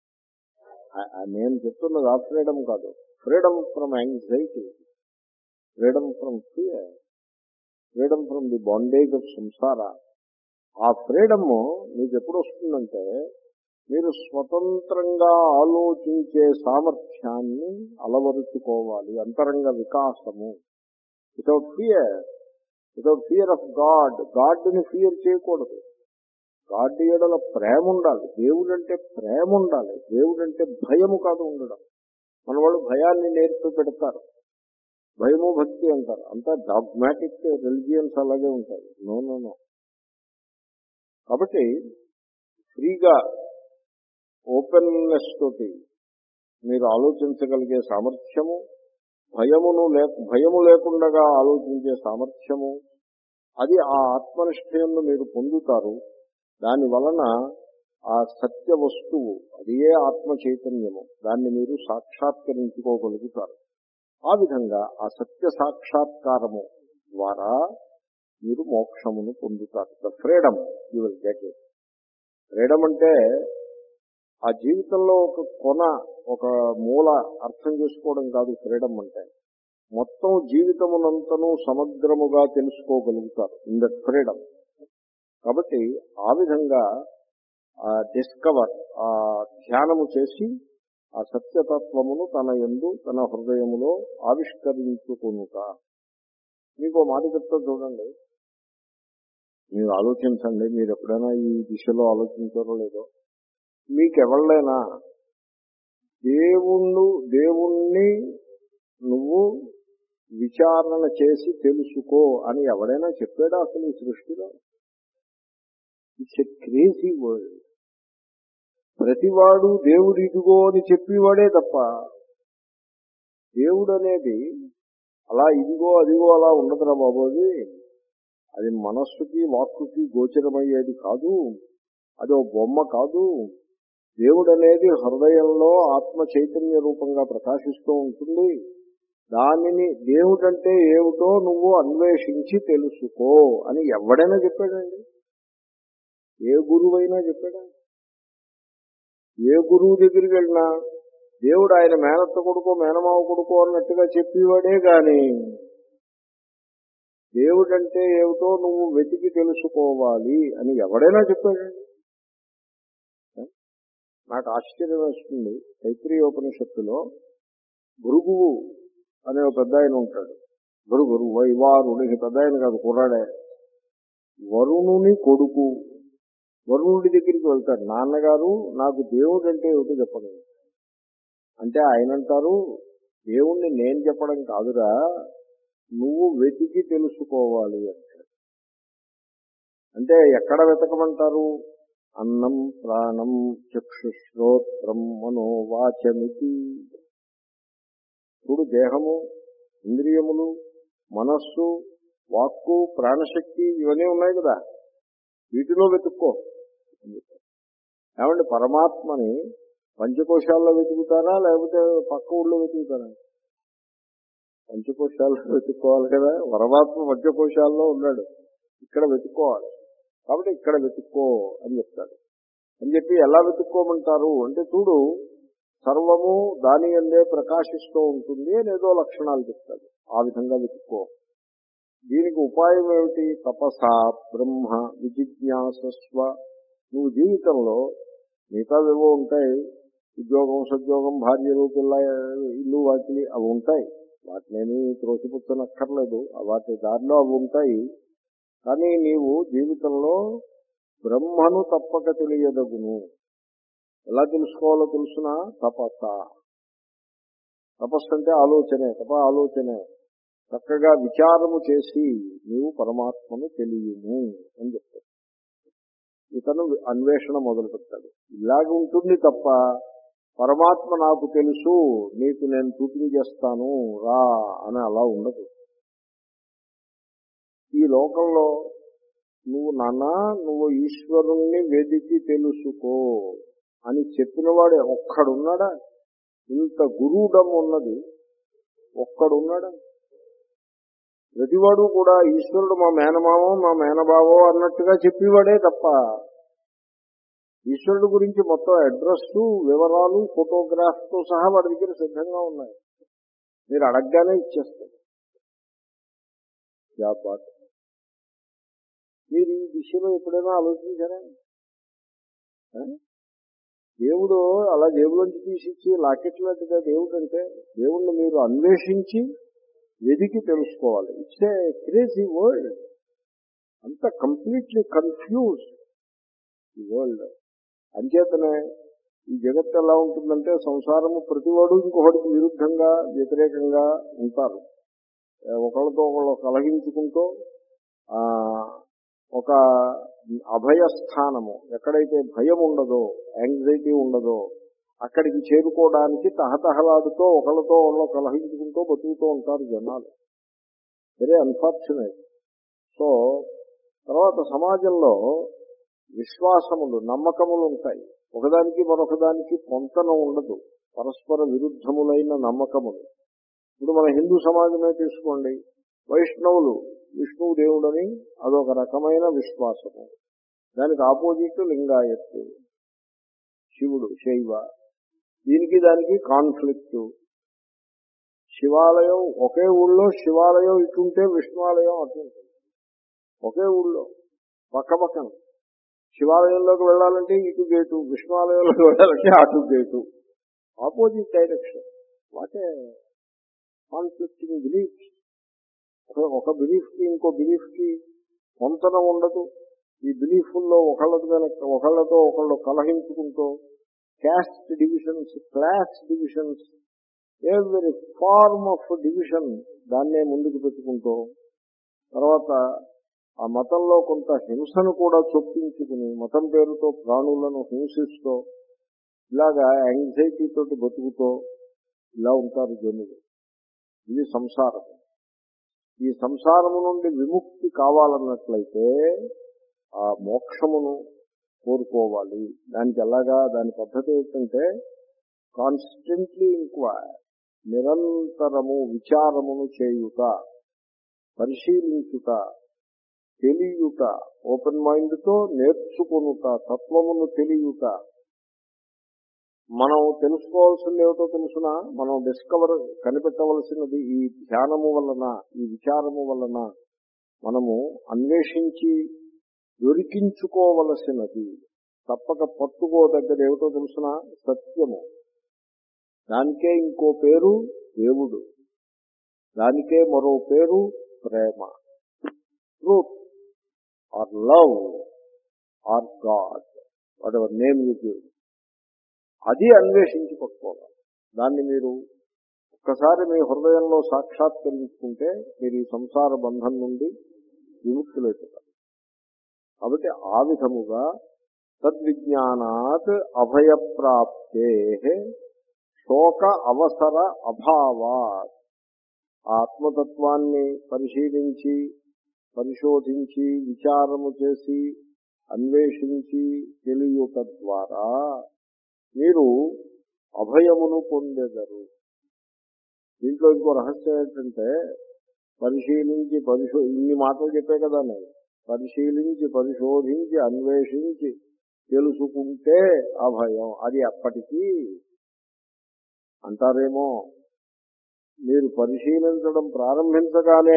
నేను చెప్తున్నది ఆ ఫ్రీడమ్ కాదు. Freedom from anxiety, freedom from fear, freedom from the bondage of samsara. ఆ ఫ్రీడమ్ మీకు ఎప్పుడు వస్తుందంటే మీరు స్వతంత్రంగా ఆలోచించే సామర్థ్యాన్ని అలవరుచుకోవాలి. అంతరంగ వికాసము. Without fear, without fear of God. గాడ్ని ఫియర్ చేయకూడదు. గాడ్ ఎడల ప్రేమ ఉండాలి. దేవుడంటే ప్రేమ ఉండాలి. దేవుడంటే భయము కాదు ఉండడం. మన వాళ్ళు భయాన్ని నేర్పి పెడతారు, భయము భక్తి అంటారు, అంతా డాగ్మాటిక్ రిలిజియన్స్ అలాగే ఉంటాయి. నో నో నో కాబట్టి ఫ్రీగా ఓపెన్నెస్ తోటి మీరు ఆలోచించగలిగే సామర్థ్యము, భయమును లే భయము లేకుండా ఆలోచించే సామర్థ్యము, అది ఆ ఆత్మనిష్టయంలో మీరు పొందుతారు. దాని వలన ఆ సత్య వస్తువు, అది ఏ ఆత్మ చైతన్యము, దాన్ని మీరు సాక్షాత్కరించుకోగలుగుతారు. ఆ విధంగా ఆ సత్య సాక్షాత్కారము ద్వారా మీరు మోక్షమును పొందుతారు. The freedom you will get it. Freedom అంటే ఆ జీవితంలో ఒక కొన, ఒక మూల అర్థం చేసుకోవడం కాదు. ఫ్రీడమ్ అంటే మొత్తం జీవితమునంతను సమగ్రముగా తెలుసుకోగలుగుతారు ఇన్ దట్ ఫ్రీడమ్. కాబట్టి ఆ విధంగా డిస్కవర్, ఆ ధ్యానము చేసి ఆ సత్యతత్వమును తన యందు తన హృదయములో ఆవిష్కరించుకునుట. మీకు ఓ మాట చెప్తా చూడండి, మీరు ఆలోచించండి. మీరు ఎప్పుడైనా ఈ దిశలో ఆలోచించారో లేదో, మీకెవళ్ళైనా దేవుణ్ణు దేవుణ్ణి నువ్వు విచారణ చేసి తెలుసుకో అని ఎవడైనా చెప్పాడా అసలు ఈ సృష్టిలో? It's a crazy world. ప్రతివాడు దేవుడు ఇదిగో అని చెప్పేవాడే తప్ప దేవుడు అనేది అలా ఇదిగో అదిగో అలా ఉండదురా బాబోది. అది మనస్సుకి వాక్కుకి గోచరమయ్యేది కాదు, అది ఓ బొమ్మ కాదు. దేవుడు అనేది హృదయంలో ఆత్మ చైతన్య రూపంగా ప్రకాశిస్తూ ఉంటుంది. దానిని దేవుడంటే ఏమిటో నువ్వు అన్వేషించి తెలుసుకో అని ఎవడైనా చెప్పాడండి? ఏ గురువైనా చెప్పాడా? ఏ గురువు దగ్గరికి వెళ్ళినా దేవుడు ఆయన మేనత్త కొడుకో మేనమావ కొడుకో అన్నట్టుగా చెప్పేవాడే గాని దేవుడంటే ఏమిటో నువ్వు వెతికి తెలుసుకోవాలి అని ఎవడైనా చెప్పాడండి? నాకు ఆశ్చర్యం వేస్తుంది. తైత్రీయోపనిషత్తులో భృగువు అనే ఒక పెద్ద ఆయన ఉంటాడు. భృగురు వైవారుడికి పెద్ద ఆయన కాదు, కుర్రాడే, వరుణుని కొడుకు. వరుణుడి దగ్గరికి వెళ్తాడు, నాన్నగారు నాకు దేవుడు అంటే ఏమిటో చెప్పండి అంటే ఆయన అంటారు, దేవుణ్ణి నేను చెప్పడం కాదురా, నువ్వు వెతికి తెలుసుకోవాలి అంటాడు. అంటే ఎక్కడ వెతకమంటారు? అన్నం ప్రాణం చక్షుశ్రోత్రం మనోవాచమితి. ఇప్పుడు దేహము, ఇంద్రియములు, మనస్సు, వాక్కు, ప్రాణశక్తి ఇవన్నీ ఉన్నాయి కదా, వీటిలో వెతుక్కో. ఏమంటే పరమాత్మని పంచకోశాల్లో వెతుకుతారా లేకపోతే పక్క ఊళ్ళో వెతుకుతారా? పంచకోశాల్లో వెతుక్కోవాలి కదా. పరమాత్మ పంచకోశాల్లో ఉన్నాడు, ఇక్కడ వెతుక్కోవాలి. కాబట్టి ఇక్కడ వెతుక్కో అని చెప్తాడు. అని చెప్పి ఎలా వెతుక్కోమంటారు అంటే, చూడు సర్వము దాని అందే ప్రకాశిస్తూ ఉంటుంది అనేదో లక్షణాలు చెప్తాడు. ఆ విధంగా వెతుక్కో. దీనికి ఉపాయం ఏమిటి? తపసా బ్రహ్మ విజిజ్ఞాసస్వ. నువ్వు జీవితంలో మిగతావేవో ఉంటాయి, ఉద్యోగం సద్యోగం భార్యలు పిల్ల ఇల్లు వాటిని అవి ఉంటాయి, వాటినేమి త్రోసిపుచ్చనక్కర్లేదు, వాటి దారిలో అవి ఉంటాయి. కానీ నీవు జీవితంలో బ్రహ్మను తప్పక తెలియదగును. ఎలా తెలుసుకోవాలో తెలుసిన? తపస్స. తపస్సు అంటే ఆలోచనే, తప ఆలోచనే. చక్కగా విచారము చేసి నీవు పరమాత్మను తెలియము అని చెప్తాడు. ఇతను అన్వేషణ మొదలు పెడతాడు. ఇలాగ ఉంటుంది తప్ప పరమాత్మ నాకు తెలుసు నీకు నేను చూపించేస్తాను రా అని అలా ఉండదు. ఈ లోకంలో నువ్వు నాన్న నువ్వు ఈశ్వరుణ్ణి వెదికి తెలుసుకో అని చెప్పినవాడే ఒక్కడున్నాడా? ఇంత గురువుడం ఉన్నది ఒక్కడున్నాడా? ప్రతివాడు కూడా ఈశ్వరుడు మా మేనమావో మా మేనబావో అన్నట్టుగా చెప్పేవాడే తప్ప ఈశ్వరుడు గురించి మొత్తం అడ్రస్, వివరాలు, ఫోటోగ్రాఫ్తో సహా వాడి దగ్గర సిద్ధంగా ఉన్నాయి. మీరు అడగగానే ఇచ్చేస్తారు. జాబాట్. మీరు ఈ విషయంలో ఎప్పుడైనా ఆలోచించారా? దేవుడు అలా జేబులోంచి తీసిచ్చి లాకెట్లాంటిగా దేవుడు అంటే, దేవుణ్ణి మీరు అన్వేషించి వెదికి తెలుసుకోవాలి. It's a crazy world. అంత కంప్లీట్లీ కన్ఫ్యూజ్ ఈ వరల్డ్. అంచేతనే ఈ జగత్తు ఎలా ఉంటుందంటే సంసారము ప్రతివాడు ఇంకొకటికి విరుద్ధంగా వ్యతిరేకంగా ఉంటారు. ఒకళ్ళతో ఒకళ్ళు కలహించుకుంటూ ఆ ఒక అభయస్థానము, ఎక్కడైతే భయం ఉండదో, యాంగ్జైటీ ఉండదో అక్కడికి చేరుకోవడానికి తహతహలాడుతూ ఒకళ్ళతో ఒకళ్ళు కలహించుకుంటూ బతుకుతూ ఉంటారు జనాలు. Very unfortunate. సో తర్వాత సమాజంలో విశ్వాసములు, నమ్మకములు ఉంటాయి. ఒకదానికి మరొకదానికి పొంతన ఉండదు, పరస్పర విరుద్ధములైన నమ్మకములు. ఇప్పుడు మన హిందూ సమాజమే తీసుకోండి. వైష్ణవులు విష్ణువు దేవుడని అదొక రకమైన విశ్వాసము. దానికి ఆపోజిట్ లింగాయత్తు, శివుడు, శైవ. దీనికి దానికి కాన్ఫ్లిక్ట్. శివాలయం ఒకే ఊళ్ళో శివాలయం ఇటుంటే విష్ణువాలయం అటుంటుంది. ఒకే ఊళ్ళో పక్క పక్కన. శివాలయంలోకి వెళ్ళాలంటే ఇటు గేటు, విష్ణువాలయంలోకి వెళ్ళాలంటే అటు gate. Opposite direction. What a conflicting beliefs. ఒక బిలీఫ్కి ఇంకో బిలీఫ్కి పొంతన ఉండదు. ఈ బిలీఫ్ల్లో ఒకళ్ళతో కనుక ఒకళ్ళతో ఒకళ్ళు కలహించుకుంటూ caste divisions, class divisions, every form of division దాన్నే ముందుకు పెట్టుకుంటూ, తర్వాత ఆ మతంలో కొంత హింసను కూడా చొప్పించుకుని మతం పేరుతో ప్రాణులను హింసిస్తూ ఇలాగా యాంగ్జైటీ తోటి బతుకుతూ ఇలా ఉంటారు జనులు. ఇది సంసారం. ఈ సంసారము నుండి విముక్తి కావాలన్నట్లయితే ఆ మోక్షమును కోరుకోవాలి. దానికి ఎలాగా, దాని పద్ధతి ఏంటంటే కాన్స్టెంట్లీ ఇంక్వైర్, నిరంతరము విచారమును చేయుట, పరిశీలించుట, తెలియుట, ఓపెన్ మైండ్ తో నేర్చుకొనుట, తత్వమును తెలియుట. మనం తెలుసుకోవాల్సింది ఏమిటో తెలుసునా, మనం డిస్కవర్ కనిపెట్టవలసినది ఈ ధ్యానము వలన, ఈ విచారము వలన మనము అన్వేషించి దొరికించుకోవలసినది, తప్పక పట్టుకోదగ్గది ఏమిటో తెలుసునా, సత్యము. దానికే ఇంకో పేరు దేవుడు, దానికే మరో పేరు ప్రేమ. Truth or love or God, whatever name you give, అది అన్వేషించి పట్టుకోవాలి. దాన్ని మీరు ఒక్కసారి మీ హృదయంలో సాక్షాత్కరించుకుంటే మీరు ఈ సంసార బంధం నుండి విముక్తులవుతారు. కాబట్టి ఆ విధముగా తద్విజ్ఞానాత్ అభయప్రాప్తే శోక అవసర అభావాత్, ఆత్మతత్వాన్ని పరిశీలించి పరిశోధించి విచారము చేసి అన్వేషించి తెలియుట ద్వారా మీరు అభయమును పొందెదరు. దీంట్లో ఇంకో రహస్యం ఏంటంటే పరిశీలించి పరిశో ఇన్ని మాటలు చెప్పే కదా నేను, పరిశీలించి పరిశోధించి అన్వేషించి తెలుసుకుంటే అభయం. అది అప్పటికీ అంటారేమో, మీరు పరిశీలించడం ప్రారంభించగానే,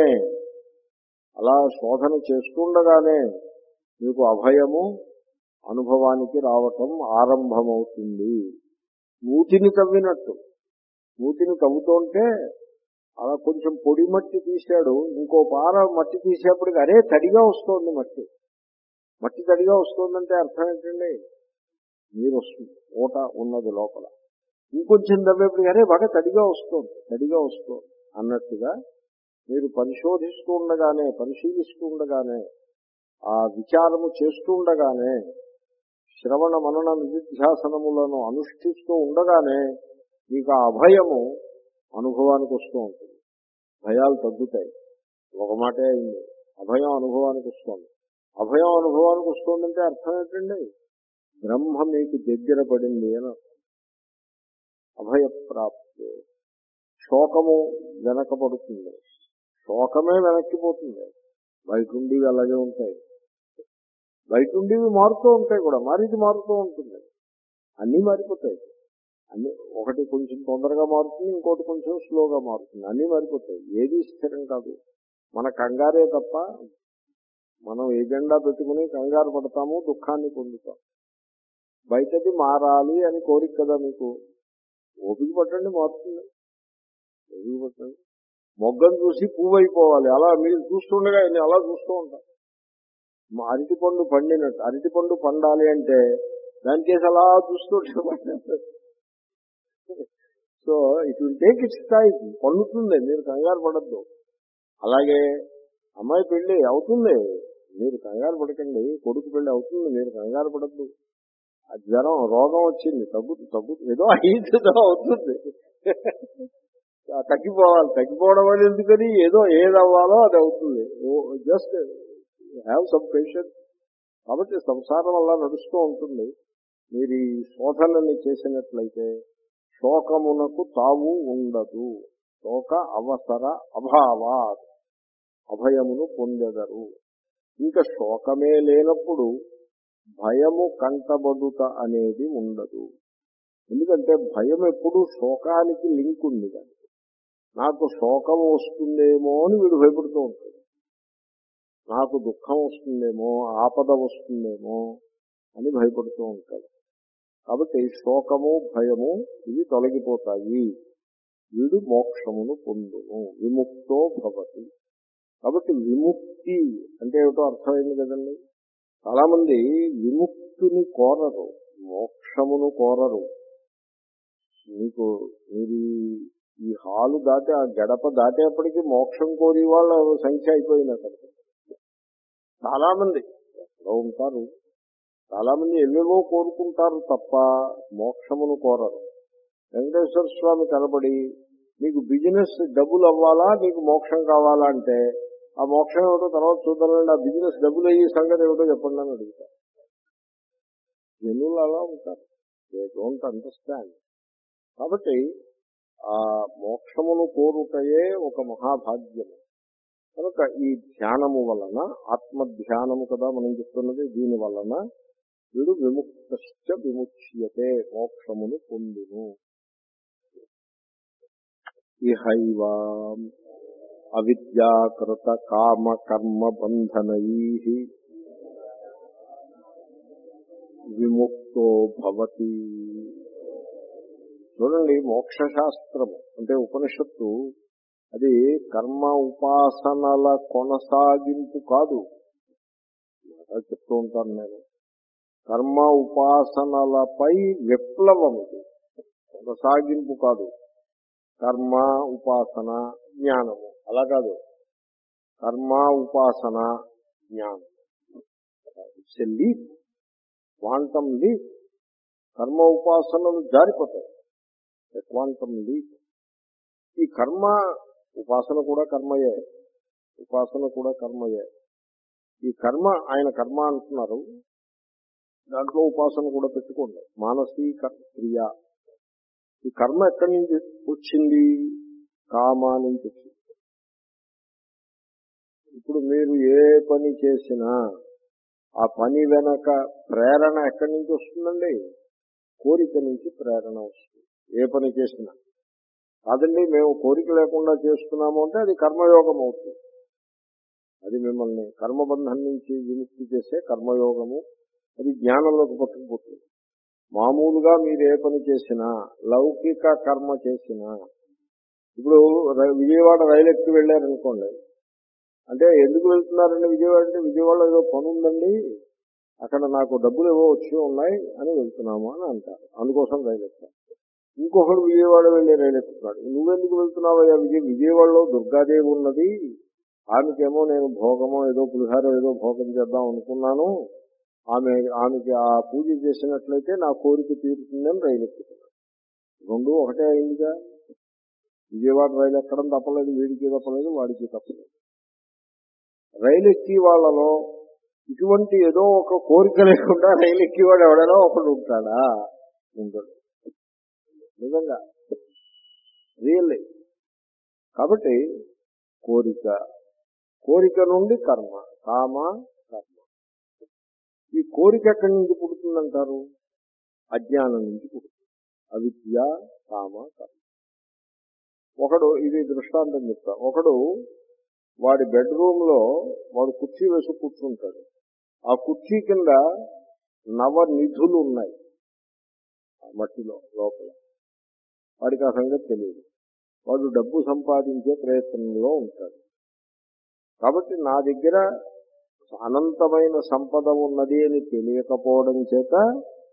అలా శోధన చేస్తుండగానే మీకు అభయము అనుభవానికి రావటం ఆరంభమవుతుంది. మూతిని తవ్వినట్టు, మూతిని తవ్వుతుంటే అలా కొంచెం పొడి మట్టి తీశాడు, ఇంకో పార మట్టి తీసేప్పటికి అరే తడిగా వస్తోంది మట్టి. మట్టి తడిగా వస్తుందంటే అర్థం ఏంటండి, నీరు వస్తుంది, ఊట ఉన్నది లోపల. ఇంకొంచెం తవ్వేప్పటికి అరే బాగా తడిగా వస్తుంది, తడిగా వస్తుంది అన్నట్టుగా మీరు పరిశోధిస్తూ ఉండగానే, పరిశీలిస్తూ ఉండగానే, ఆ విచారము చేస్తూ ఉండగానే, శ్రవణ మనన నిధిధ్యాసనములను అనుష్ఠిస్తూ ఉండగానే మీకు ఆ అభయము అనుభవానికి వస్తూ ఉంటుంది. భయాలు తగ్గుతాయి. ఒక మాటే అయింది, అభయం అనుభవానికి వస్తుంది. అభయం అనుభవానికి వస్తుందంటే అర్థం ఏంటండి, బ్రహ్మ మీకు దగ్గర పడింది అని అర్థం. అభయప్రాప్తి. శోకము వెనకబడుతుంది, శోకమే వెనక్కిపోతుంది. బయట ఉండేవి అలాగే ఉంటాయి, బయట ఉండేవి మారుతూ ఉంటాయి కూడా, మారిది మారుతూ ఉంటుంది. అన్నీ మారిపోతాయి. అన్ని ఒకటి కొంచెం తొందరగా మారుతుంది, ఇంకోటి కొంచెం స్లోగా మారుతుంది. అన్నీ మారిపోతాయి. ఏది స్థిరం కాదు. మన కంగారే తప్ప, మనం ఎజెండా పెట్టుకుని కంగారు పడతాము, దుఃఖాన్ని పొందుతాం. బయటది మారాలి అని కోరిక కదా మీకు. ఓపిక పట్టండి, మారుతుంది. ఓపిక పట్టండి. మొగ్గను చూసి పువ్వు అయిపోవాలి, అలా మీరు చూస్తుండగా నేను అలా చూస్తూ ఉంటాను. అరటిపండు పండినట్టు, అరటిపండు పండాలి అంటే దానికేసి అలా చూస్తుంటే so it will take its time, పండుతుంది, మీరు కంగారు పడద్దు. అలాగే అమ్మాయి పెళ్లి అవుతుంది, మీరు కంగారు పడకండి. కొడుకు పెళ్లి అవుతుంది, మీరు కంగారు పడద్దు. ఆ జ్వరం రోగం వచ్చింది, తగ్గుతు తగ్గుతు ఏదో అయిందో అవుతుంది, తగ్గిపోవాలి. తగ్గిపోవడం అనేది ఎందుకని, ఏదో ఏది అవ్వాలో అది అవుతుంది. Just have some patience. కాబట్టి సంసారం వల్ల నడుస్తూ ఉంటుంది. మీరు ఈ శోధనని చేసినట్లయితే శోకమునకు తావు ఉండదు. శోక అవసర అభావా, అభయమును పొందెదరు. ఇంకా శోకమే లేనప్పుడు భయము కంటబడుట అనేది ఉండదు. ఎందుకంటే భయం ఎప్పుడు శోకానికి లింక్ ఉంది. కానీ నాకు శోకం వస్తుందేమో అని వీడు భయపడుతూ ఉంటాడు. నాకు దుఃఖం వస్తుందేమో, ఆపద వస్తుందేమో అని భయపడుతూ ఉంటాడు. కాబట్టి శోకము భయము ఇవి తొలగిపోతాయి. వీడు మోక్షమును పొందును, విముక్తో భవతి. కాబట్టి విముక్తి అంటే ఏమిటో అర్థమైంది కదండి. చాలా మంది విముక్తిని కోరరు, మోక్షమును కోరరు. మీకు మీరు ఈ హాలు దాటి ఆ గడప దాటేప్పటికీ మోక్షం కోరి వాళ్ళ సంఖ్య అయిపోయింది అక్కడ. చాలా మంది ఎక్కడో ఉంటారు, చాలా మంది ఎవేవో కోరుకుంటారు తప్ప మోక్షమును కోరరు. వెంకటేశ్వర స్వామి కనబడి మీకు బిజినెస్ డబ్బులు అవ్వాలా, మీకు మోక్షం కావాలా అంటే ఆ మోక్షం ఏమిటో తర్వాత చూద్దామండి, ఆ బిజినెస్ డబ్బులు అయ్యే సంగతి ఏమిటో చెప్పండి అని అడుగుతారు. జనులు అలా ఉంటారు, దే డోంట్ అండర్స్టాండ్. కాబట్టి ఆ మోక్షమును కోరుటయే ఒక మహాభాగ్యము. కనుక ఈ ధ్యానము వలన, ఆత్మధ్యానము కదా మనం చెప్తున్నది, దీని వలన వీడు విముక్త విముచ్యతే, మోక్షమును పొందును. ఇహైవ అవిద్యాకృత కామ కర్మ బంధనై విముక్తో భవతి. చూడండి, మోక్షశాస్త్రము అంటే ఉపనిషత్తు అది కర్మ ఉపాసనల కొనసాగింపు కాదు. చెప్తూ ఉంటాను నేను, కర్మ ఉపాసనలపై విప్లవం, ఇది కొనసాగింపు కాదు. కర్మ ఉపాసన జ్ఞానము అలా కాదు, కర్మ ఉపాసన జ్ఞానం. It's a leap, quantum leap. కర్మ ఉపాసనలు జారిపోతాయి, క్వాంటమ్ లీప్. ఈ కర్మ ఉపాసన కూడా కర్మయే, ఉపాసన కూడా కర్మయే. ఈ కర్మ ఆయన కర్మ అంటున్నారు, దాంట్లో ఉపాసన కూడా పెట్టుకోండి. మానసిక క్రియ. ఈ కర్మ ఎక్కడి నుంచి వచ్చింది? కామా నుంచి వచ్చింది. ఇప్పుడు మీరు ఏ పని చేసినా ఆ పని వెనక ప్రేరణ ఎక్కడి నుంచి వస్తుందండి? కోరిక నుంచి ప్రేరణ వస్తుంది. ఏ పని చేసినా కాదండి మేము కోరిక లేకుండా చేస్తున్నాము అంటే అది కర్మయోగం అవుతుంది. అది మిమ్మల్ని కర్మబంధం నుంచి విముక్తి చేసే కర్మయోగము, అది జ్ఞానంలోకి పట్టుకుపోతుంది. మామూలుగా మీరు ఏ పని చేసినా, లౌకిక కర్మ చేసినా, ఇప్పుడు విజయవాడ రైలు ఎక్కి వెళ్ళారనుకోండి, అంటే ఎందుకు వెళ్తున్నారండి విజయవాడ అంటే, విజయవాడలో ఏదో పని ఉందండి, అక్కడ నాకు డబ్బులు ఏవో వచ్చి ఉన్నాయి అని వెళ్తున్నాము అని అంటారు, అందుకోసం రైలు ఎక్కుతారు. ఇంకొకడు విజయవాడ వెళ్ళి రైలు ఎక్కుతున్నాడు, నువ్వెందుకు వెళ్తున్నావయ్యా, విజయ విజయవాడలో దుర్గాదేవి ఉన్నది, ఆమెకేమో నేను భోగమో ఏదో పులిహారో ఏదో భోగం చేద్దాం అనుకున్నాను, ఆమె ఆమెకి ఆ పూజ చేసినట్లయితే నా కోరిక తీరుతుందని రైలు ఎక్కుతున్నాడు. రెండు ఒకటే అయిందిగా. విజయవాడ రైలు ఎక్కడం తప్పలేదు, వీడికి తప్పలేదు, వాడికి తప్పలేదు. రైలు ఎక్కి వాళ్ళలో ఇటువంటి ఏదో ఒక కోరిక లేకుండా రైలు ఎక్కివాడు ఎవడైనా ఒకడు ఉంటాడా? ఉండడు, నిజంగా, రియల్లీ. కాబట్టి కోరిక, కోరిక నుండి కర్మ, కామ కర్మ. ఈ కోరిక ఎక్కడి నుంచి పుడుతుందంటారు? అజ్ఞానం నుంచి పుడుతుంది. అవిద్య కామ కర్మ. ఒకడు, ఇది దృష్టాంతం చెప్తా, ఒకడు వాడి బెడ్రూమ్ లో వాడు కుర్చీ వేసి కూర్చుంటాడు. ఆ కుర్చీ కింద నవనిధులు ఉన్నాయి మట్టిలో లోపల. వాడికి ఆ సంగతి తెలియదు. వాడు డబ్బు సంపాదించే ప్రయత్నంలో ఉంటాడు. కాబట్టి నా దగ్గర అనంతమైన సంపద ఉన్నది అని తెలియకపోవడం చేత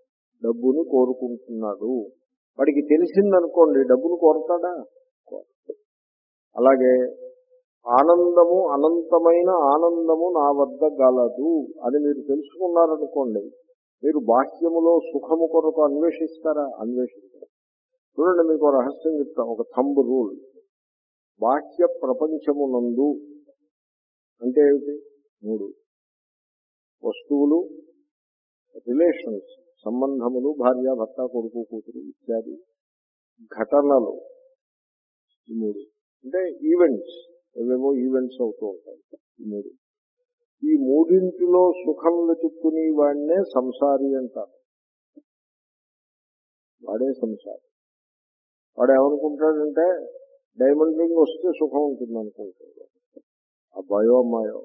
డబ్బుని కోరుకుంటున్నాడు. వాడికి తెలిసిందనుకోండి, డబ్బును కోరతాడా? కోరడు. అలాగే ఆనందము, అనంతమైన ఆనందము నా వద్ద గలదు అని మీరు తెలుసుకున్నారనుకోండి, మీరు బాహ్యములో సుఖము కొరకు అన్వేషిస్తారా? అన్వేషిస్తారు. చూడండి, మీకు రహస్యం చెప్తాం, ఒక థంబ్ రూల్. బాహ్య ప్రపంచమునందు అంటే ఏమిటి? మూడు వస్తువులు, రిలేషన్స్, సంబంధములు, భార్య, భర్త, కొడుకు, కూతురు ఇత్యాది ఘటనలు. ఈ మూడు అంటే ఈవెంట్స్, ఏవేవో ఈవెంట్స్ అవుతూ ఉంటాయి. ఈ మూడు ఈ మూడింటిలో సుఖం వెతుక్కుని వాడినే సంసారి అంటారు. వాడే సంసారి. వాడు ఏమనుకుంటాడంటే డైమండ్ రింగ్ వస్తే సుఖం ఉంటుంది అనుకుంటాడు. అబ్బాయో అమ్మాయో,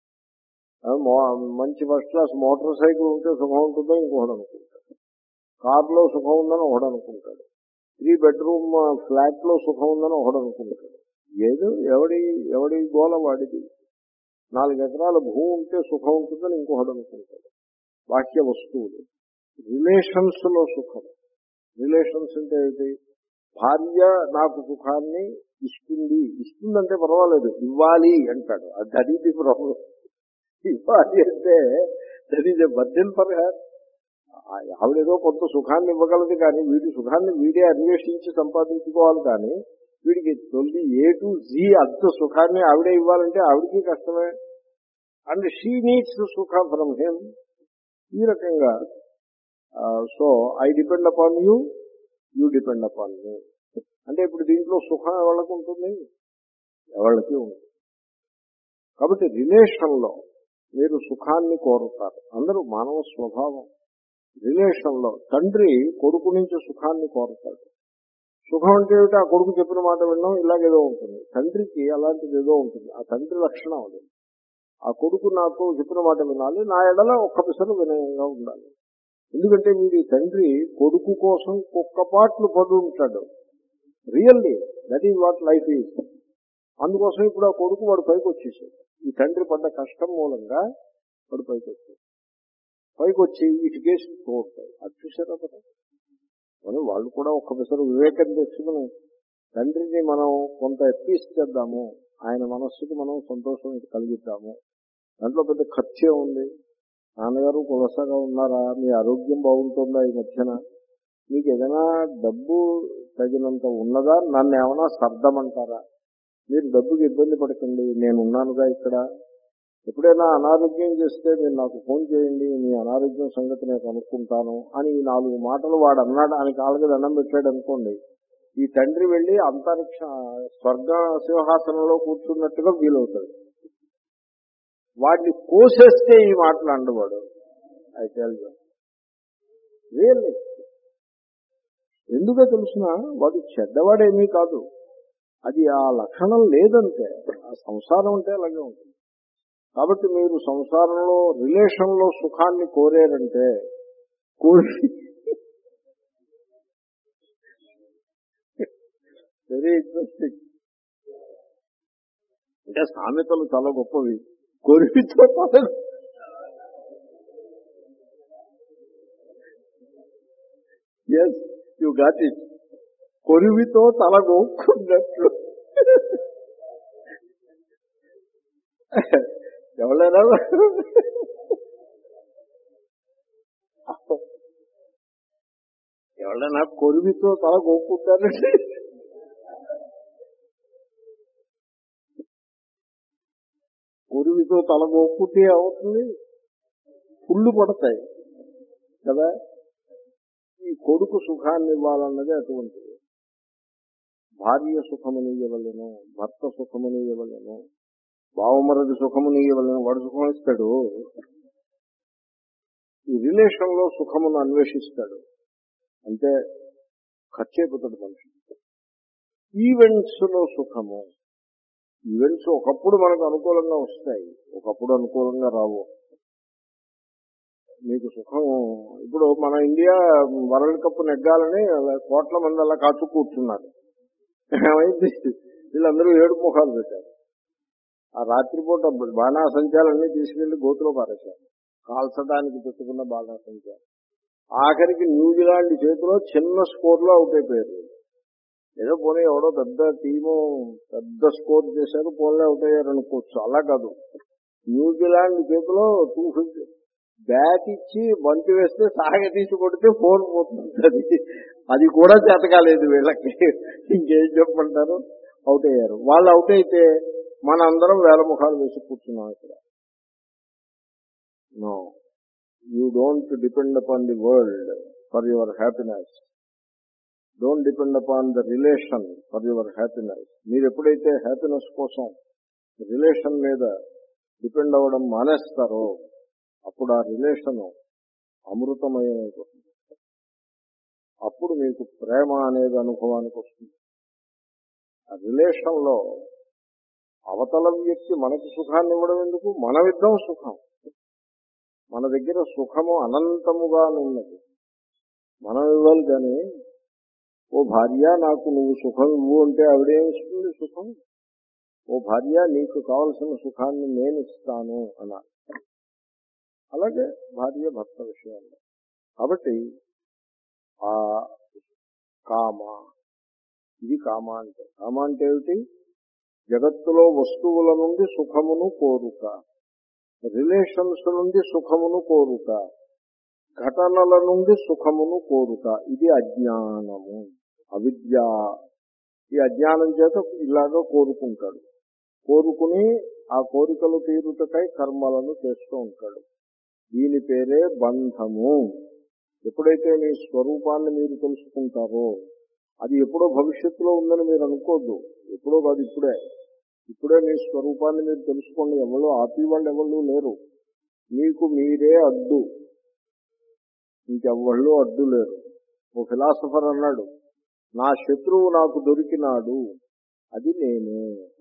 మంచి ఫస్ట్ క్లాస్ మోటార్ సైకిల్ ఉంటే సుఖం ఉంటుందో ఇంకొకడు అనుకుంటాడు. కారులో సుఖం ఉందని ఒకడు అనుకుంటాడు. త్రీ బెడ్రూమ్ ఫ్లాట్ లో సుఖం ఉందని ఒకడు అనుకుంటాడు. ఏదో ఎవడి ఎవడి గోల వాడిది. నాలుగు ఎకరాల భూమి ఉంటే సుఖం ఉంటుందని ఇంకొకడు అనుకుంటాడు. బాహ్య వస్తువులు. రిలేషన్స్ లో సుఖం. రిలేషన్స్ అంటే ఏంటి? భార్య నాకు సుఖాన్ని ఇస్తుంది, ఇస్తుందంటే పర్వాలేదు, ఇవ్వాలి అంటాడు. అది అది ప్రాబ్లం. ఇవ్వాలి అంటే that is a burden for her. ఆవిడేదో కొంత సుఖాన్ని ఇవ్వగలదు, కానీ వీడి సుఖాన్ని వీడే అన్వేషించి సంపాదించుకోవాలి. కానీ వీడికి తొలి ఏ టు జీ అంత సుఖాన్ని ఆవిడే ఇవ్వాలంటే ఆవిడికి కష్టమే. And she needs sukha from him. ఈ రకంగా so I depend upon you, you depend upon me. అంటే ఇప్పుడు దీంట్లో సుఖం ఎవరికి ఉంటుంది? ఎవరికి ఉంటుంది. కాబట్టి రిలేషన్లో మీరు సుఖాన్ని కోరుతారు. అందరూ మానవ స్వభావం. రిలేషన్లో తండ్రి కొడుకు నుంచి సుఖాన్ని కోరుతాడు. సుఖం అంటే ఏమిటి? ఆ కొడుకు చెప్పిన మాట వినడం, ఇలాగేదో ఉంటుంది. తండ్రికి అలాంటిది ఏదో ఉంటుంది. ఆ తండ్రి లక్షణం అది. ఆ కొడుకు నాకు చెప్పిన మాట వినాలి, నా ఎడల ఒక్క పిసరు వినయంగా ఉండాలి. ఎందుకంటే వీడి తండ్రి కొడుకు కోసం కుక్కపాట్లు పడి ఉంటాడు. Really that is what life is. అందుకోసం ఇప్పుడు ఆ కొడుకు వాడు పైకి వచ్చేసాడు. ఈ తండ్రి పడ్డ కష్టం మూలంగా వాడు పైకి వచ్చాడు. పైకి వచ్చి ఇటుకేసి తోడతాయి. అది చూసారా కదా? మనం వాళ్ళు కూడా ఒక్క పిసరు వివేకం తెచ్చుకుని తండ్రిని మనం కొంత ఎప్పీస్ చేద్దాము, ఆయన మనస్సుకి మనం సంతోషం కలిగిద్దాము. దాంట్లో పెద్ద ఖర్చే ఉంది. నాన్నగారు కులసగా ఉన్నారా? మీ ఆరోగ్యం బాగుంటుందా? ఈ మధ్యన మీకు ఏదైనా డబ్బు తగినంత ఉన్నదా? నన్ను ఏమైనా సర్దమంటారా? మీరు డబ్బుకి ఇబ్బంది పడకండి, నేను ఉన్నానుగా ఇక్కడ. ఎప్పుడైనా అనారోగ్యం చేస్తే మీరు నాకు ఫోన్ చేయండి, మీ అనారోగ్యం సంగతి నేను కనుక్కుంటాను అని ఈ నాలుగు మాటలు వాడు అన్నాడు. అని కాళ్ళకి దండం పెట్టాడు అనుకోండి, ఈ తండ్రి వెళ్ళి అంతరిక్ష స్వర్గ సింహాసనంలో కూర్చున్నట్టుగా వీలవుతాడు. వాడిని కోసేస్తే ఈ మాటలు అండవాడు. అయితే రియల్లీ ఎందుకో తెలుసిన, వాడు చెడ్డవాడేమీ కాదు. అది ఆ లక్షణం లేదంటే ఆ సంసారం అంటే అలాగే ఉంటుంది. కాబట్టి మీరు సంసారంలో రిలేషన్లో సుఖాన్ని కోరారంటే కోరి వెరీ ఇంట్రెస్టింగ్. అంటే సామెతలు చాలా గొప్పవి. కొరివితో తల ఎస్ యు గాట్ ఇట్. కొరివితో తల గోక్కున్నట్లు. ఎవరైనా ఎవరైనా కొరివితో తల గోక్కుంటారండి. కొరివితో తల గోక్కుంటే అవుతుంది, పుళ్ళు పడతాయి కదా. ఈ కొడుకు సుఖాన్ని ఇవ్వాలన్నది అటువంటిది. భార్య సుఖముని ఇవ్వలేను, భర్త సుఖముని ఇవ్వలేను, బావమరది సుఖముని ఇవ్వలేను. వాడు సుఖం ఇస్తాడు. ఈ రిలేషన్ లో సుఖమును అన్వేషిస్తాడు. అంటే ఖర్చు అయిపోతాడు మనిషి. ఈవెంట్స్ లో సుఖము. ఈవెంట్స్ ఒకప్పుడు మనకు అనుకూలంగా వస్తాయి, ఒకప్పుడు అనుకూలంగా రావు. మీకు సుఖం ఇప్పుడు మన ఇండియా వరల్డ్ కప్ నెగ్గాలని కోట్ల మంది అలా కాచు కూర్చున్నారు. ఏమైంది? వీళ్ళందరూ ఏడు ముఖాలు పెట్టారు. ఆ రాత్రిపూట బాణాసంచాలన్నీ తీసుకెళ్లి గోతులో పారేశారు. కాల్చడానికి పెట్టుకున్న బాణాసంచాలు. ఆఖరికి న్యూజిలాండ్ చేతిలో చిన్న స్కోర్లో అవుట్ అయిపోయారు. ఏదో పోనీ ఎవడో పెద్ద టీము పెద్ద స్కోర్ చేశారు, పోలే అవుట్ అయ్యారు అనుకోవచ్చు. అలా కాదు, న్యూజిలాండ్ చేతిలో టూ ఫిఫ్టీ బ్యాట్ ఇచ్చి బంతి వేస్తే సాగ తీసి కొడితే ఫోర్ పోతుంది. అది అది కూడా చేతకాలేదు వీళ్ళకి. ఇంకేం చెప్పమంటారు, అవుట్ అయ్యారు. వాళ్ళు అవుట్ అయితే మన అందరం వేల ముఖాలు వేసి కూర్చున్నాం ఇక్కడ. No, you don't depend upon the world for your happiness. Don't depend upon the relation for your happiness. మీరు ఎప్పుడైతే హ్యాపీనెస్ కోసం రిలేషన్ మీద డిపెండ్ అవ్వడం మానేస్తారో అప్పుడు ఆ రిలేషన్ అమృతమయమైపోతుంది. అప్పుడు మీకు ప్రేమ అనేది అనుభవానికి వస్తుంది. ఆ రిలేషన్ లో అవతల వ్యక్తి మనకి సుఖాన్ని ఇవ్వడం ఎందుకు, మనమిద్దం సుఖం. మన దగ్గర సుఖము అనంతముగా ఉన్నది, మనం ఇవ్వాలి. కానీ ఓ భార్య నాకు నువ్వు సుఖం ఇవ్వు అంటే ఆవిడేమిస్తుంది సుఖం? ఓ భార్య నీకు కావలసిన సుఖాన్ని నేను ఇస్తాను అన్నారు. అలాగే భార్య భర్త విషయాల్లో. కాబట్టి ఆ కామ, ఇది కామ అంటే. కామ అంటే ఏమిటి? జగత్తులో వస్తువుల నుండి సుఖమును కోరుక, రిలేషన్స్ నుండి సుఖమును కోరుక, ఘటనల నుండి సుఖమును కోరుక. ఇది అజ్ఞానము, అవిద్య. ఈ అజ్ఞానం చేత ఇలాగా కోరుకుంటాడు. కోరుకుని ఆ కోరికలు తీరుటకై కర్మలను చేస్తూ ఉంటాడు. దీని పేరే బంధము. ఎప్పుడైతే మీ స్వరూపాన్ని మీరు తెలుసుకుంటారో, అది ఎప్పుడో భవిష్యత్తులో ఉందని మీరు అనుకోద్దు. ఎప్పుడో కాదు, ఇప్పుడే. ఇప్పుడే మీ స్వరూపాన్ని మీరు తెలుసుకోండి. ఎవరు ఆపి వాళ్ళు ఎవరు లేరు. మీకు మీరే అడ్డు, ఇంకెవ్వళ్ళు అడ్డు లేరు. ఓ ఫిలాసఫర్ అన్నాడు, నా శత్రువు నాకు దొరికినాడు, అది నేనే.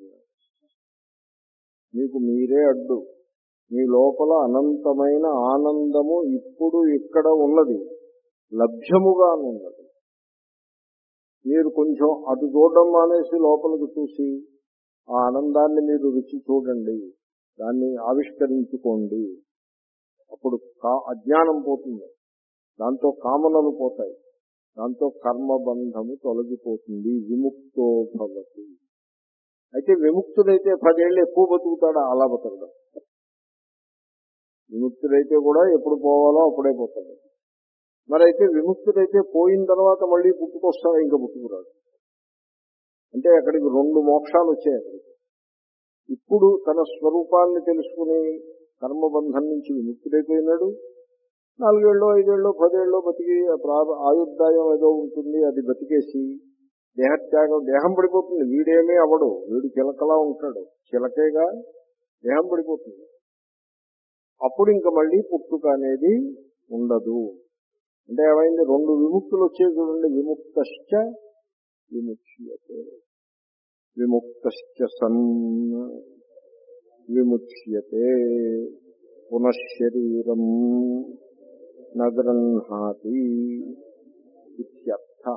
మీకు మీరే అడ్డు. మీ లోపల అనంతమైన ఆనందము ఇప్పుడు ఇక్కడ ఉన్నది, లభ్యముగా ఉన్నది. మీరు కొంచెం అటు చూడడం మానేసి లోపలికి చూసి ఆ ఆనందాన్ని మీరు రుచి చూడండి, దాన్ని ఆవిష్కరించుకోండి. అప్పుడు అజ్ఞానం పోతుంది, దాంతో కామనలు పోతాయి, దాంతో కర్మబంధము తొలగిపోతుంది. విముక్తో భవతి. అయితే విముక్తుడైతే పదేళ్ళు ఎక్కువ బతుకుతాడా? అలా బతకడం. విముక్తుడైతే కూడా ఎప్పుడు పోవాలో అప్పుడే పోతాడు. మరి అయితే విముక్తుడైతే పోయిన తర్వాత మళ్ళీ పుట్టుకొస్తాడా? ఇంకా పుట్టుకురాడు. అంటే అక్కడికి రెండు మోక్షాలు వచ్చాయి. అక్కడికి ఇప్పుడు తన స్వరూపాన్ని తెలుసుకుని కర్మబంధం నుంచి విముక్తుడైపోయినాడు. నాలుగేళ్ళు ఐదేళ్ళు పదేళ్ళు బతికి ఆయుర్దాయం ఏదో ఉంటుంది, అది బతికేసి దేహత్యాగం, దేహం పడిపోతుంది. వీడేమీ అవడు, వీడు చిలకలా ఉంటాడు, చిలకేగా దేహం పడిపోతుంది. అప్పుడు ఇంకా మళ్ళీ పుట్టుక అనేది ఉండదు. అంటే ఏమైంది? రెండు విముక్తులు వచ్చే చూడండి. విముక్తశ్చ విముచ్యతే, విముక్తశ్చ సన్ విముచ్యతే, పునఃశరీరం నగృహాతి ఇత్యర్థః.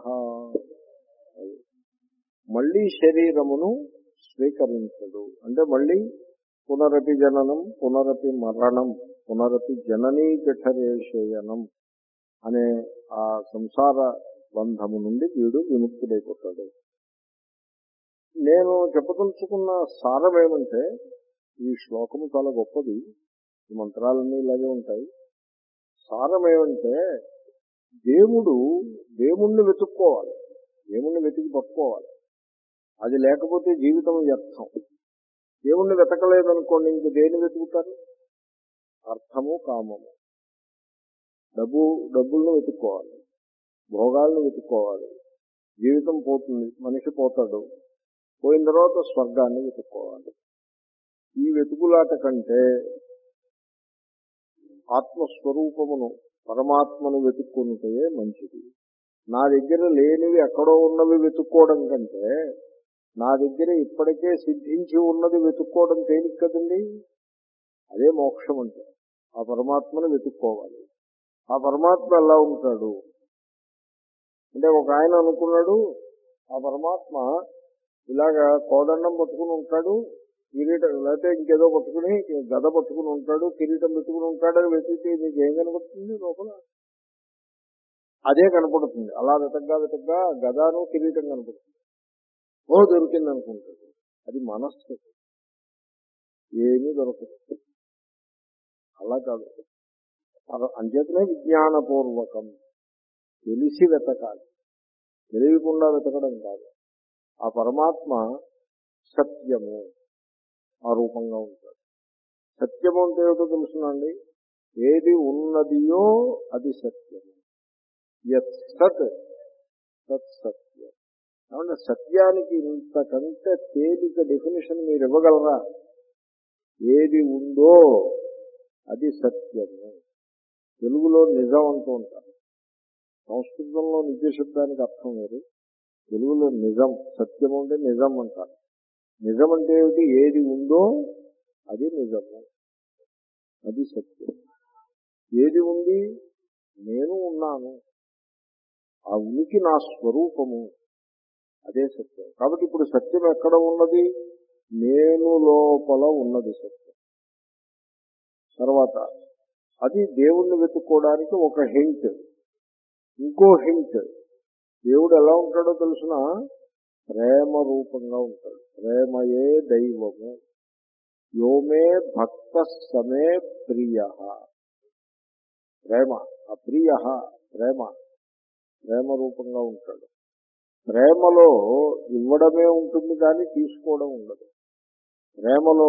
మళ్ళీ శరీరమును స్వీకరించడు. అంటే మళ్ళీ పునరపి జననం, పునరపి మరణం, పునరపి జననీ జఠరేశయనం అనే ఆ సంసార బంధము నుండి వీడు విముక్తుడైపోతాడు. నేను చెప్పదలుచుకున్న సారం ఏమంటే, ఈ శ్లోకము చాలా గొప్పది, ఈ మంత్రాలన్నీ ఇలాగే ఉంటాయి. సారం ఏమంటే, దేవుడు దేవుణ్ణి వెతుక్కోవాలి, దేవుణ్ణి వెతికి పట్టుకోవాలి. అది లేకపోతే జీవితం వ్యర్థం. దేవుణ్ణి వెతకలేదనుకోండి, ఇంక దేన్ని వెతుకుతారు? అర్థము కామము, డబ్బు డబ్బులను వెతుక్కోవాలి, భోగాలను వెతుక్కోవాలి. జీవితం పోతుంది, మనిషి పోతాడు. పోయిన తర్వాత స్వర్గాన్ని వెతుక్కోవాలి. ఈ వెతుకులాట కంటే ఆత్మస్వరూపమును, పరమాత్మను వెతుక్కుంటే మంచిది. నా దగ్గర లేనివి ఎక్కడో ఉన్నవి వెతుక్కోవడం కంటే నా దగ్గర ఇప్పటికే సిద్ధించి ఉన్నది వెతుక్కోవడం తేలిక కదండి. అదే మోక్షం అంటే. ఆ పరమాత్మను వెతుక్కోవాలి. ఆ పరమాత్మ ఎలా ఉంటాడు అంటే, ఒక ఆయన అనుకున్నాడు, ఆ పరమాత్మ ఇలాగా కోదండం పట్టుకుని ఉంటాడు, కిరీటం లేకపోతే ఇంకేదో పట్టుకుని గద పట్టుకుని ఉంటాడు, కిరీటం పెట్టుకుని ఉంటాడు అని వెతికితే మీకు ఏం కనబడుతుంది లోపల? అదే కనపడుతుంది. అలా వెతగ్గా వెతగ్గా గదాను కిరీటం కనపడుతుంది. ఓ దొరికింది అనుకుంటుంది. అది మనస్సు, ఏమీ దొరకదు. అలా కాదు. అంచేతనే విజ్ఞానపూర్వకం, తెలిసి వెతకాలి, తెలియకుండా వెతకడం కాదు. ఆ పరమాత్మ సత్యము ఆ రూపంగా ఉంటాడు. సత్యము అంటే ఏమిటో తెలుసునండి, ఏది ఉన్నదియో అది సత్యము. యత్ సత్ తత్ సత్యం. కాబట్టి సత్యానికి ఇంతకంటే తేలిక డెఫినేషన్ మీరు ఇవ్వగలరా? ఏది ఉందో అది సత్యము. తెలుగులో నిజం అంటూ ఉంటారు. సంస్కృతంలో నిజ శబ్దానికి అర్థం వేరు, తెలుగులో నిజం, సత్యం అంటే నిజం అంటారు. నిజం అంటే ఏమిటి? ఏది ఉందో అది నిజము, అది సత్యం. ఏది ఉంది? నేను ఉన్నాను, ఆ ఉనికి నా స్వరూపము, అదే సత్యం. కాబట్టి ఇప్పుడు సత్యం ఎక్కడ ఉన్నది? నేను లోపల ఉన్నది సత్యం. తర్వాత అది దేవుణ్ణి వెతుక్కోవడానికి ఒక హింట్. ఇంకో హింట్, దేవుడు ఎలా ఉంటాడో తెలుసిన? ప్రేమ రూపంగా ఉంటాడు. ప్రేమయే దైవము. యోమే భక్త సమే ప్రియ. ప్రేమ, అప్రియ ప్రేమ, ప్రేమ రూపంగా ఉంటాడు. ప్రేమలో ఇవ్వడమే ఉంటుంది కానీ తీసుకోవడం ఉండదు. ప్రేమలో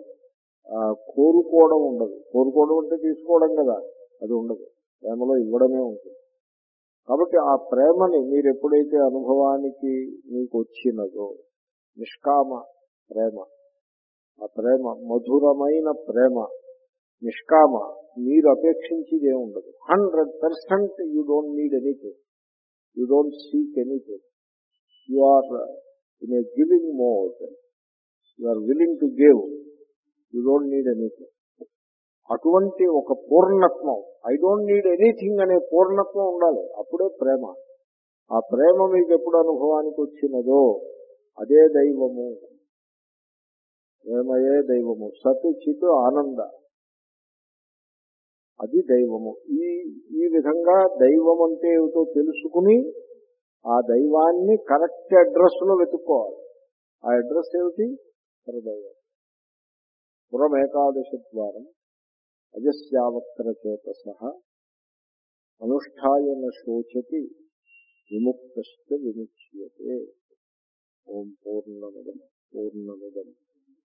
కోరుకోవడం ఉండదు. కోరుకోవడం అంటే తీసుకోవడం కదా, అది ఉండదు. ప్రేమలో ఇవ్వడమే ఉంటుంది. కాబట్టి ఆ ప్రేమని మీరు ఎప్పుడైతే అనుభవానికి మీకు వచ్చినదో, నిష్కామ ప్రేమ, ఆ ప్రేమ మధురమైన ప్రేమ, నిష్కామ, మీరు అపేక్షించేదే ఉండదు. Hundred percent you don't need anything, you don't seek anything. You are in a giving mode, you are willing to give, you don't need anything. అటువంటి ఒక పూర్ణత్వం, ఐ డోంట్ నీడ్ ఎనీథింగ్ అనే పూర్ణత్వం ఉండాలి. అప్పుడే ప్రేమ. ఆ ప్రేమ మీకు ఎప్పుడు అనుభవానికి వచ్చినదో అదే దైవము. ప్రేమయే దైవము. సత్ చిత్ ఆనంద, అది దైవము. ఈ ఈ విధంగా దైవం అంటే ఏమిటో తెలుసుకుని ఆ దైవాన్ని కరెక్ట్ అడ్రస్ లో వెతుక్కోవాలి. ఆ అడ్రస్ ఏమిటి? హృదయం. పురమేకాదశ ద్వారం అజస్యావక్ర చేతస అనుష్ఠాయన శోచతి విముక్తశ్చ విముచ్యతే. ఓం పూర్ణమిదం పూర్ణమిదం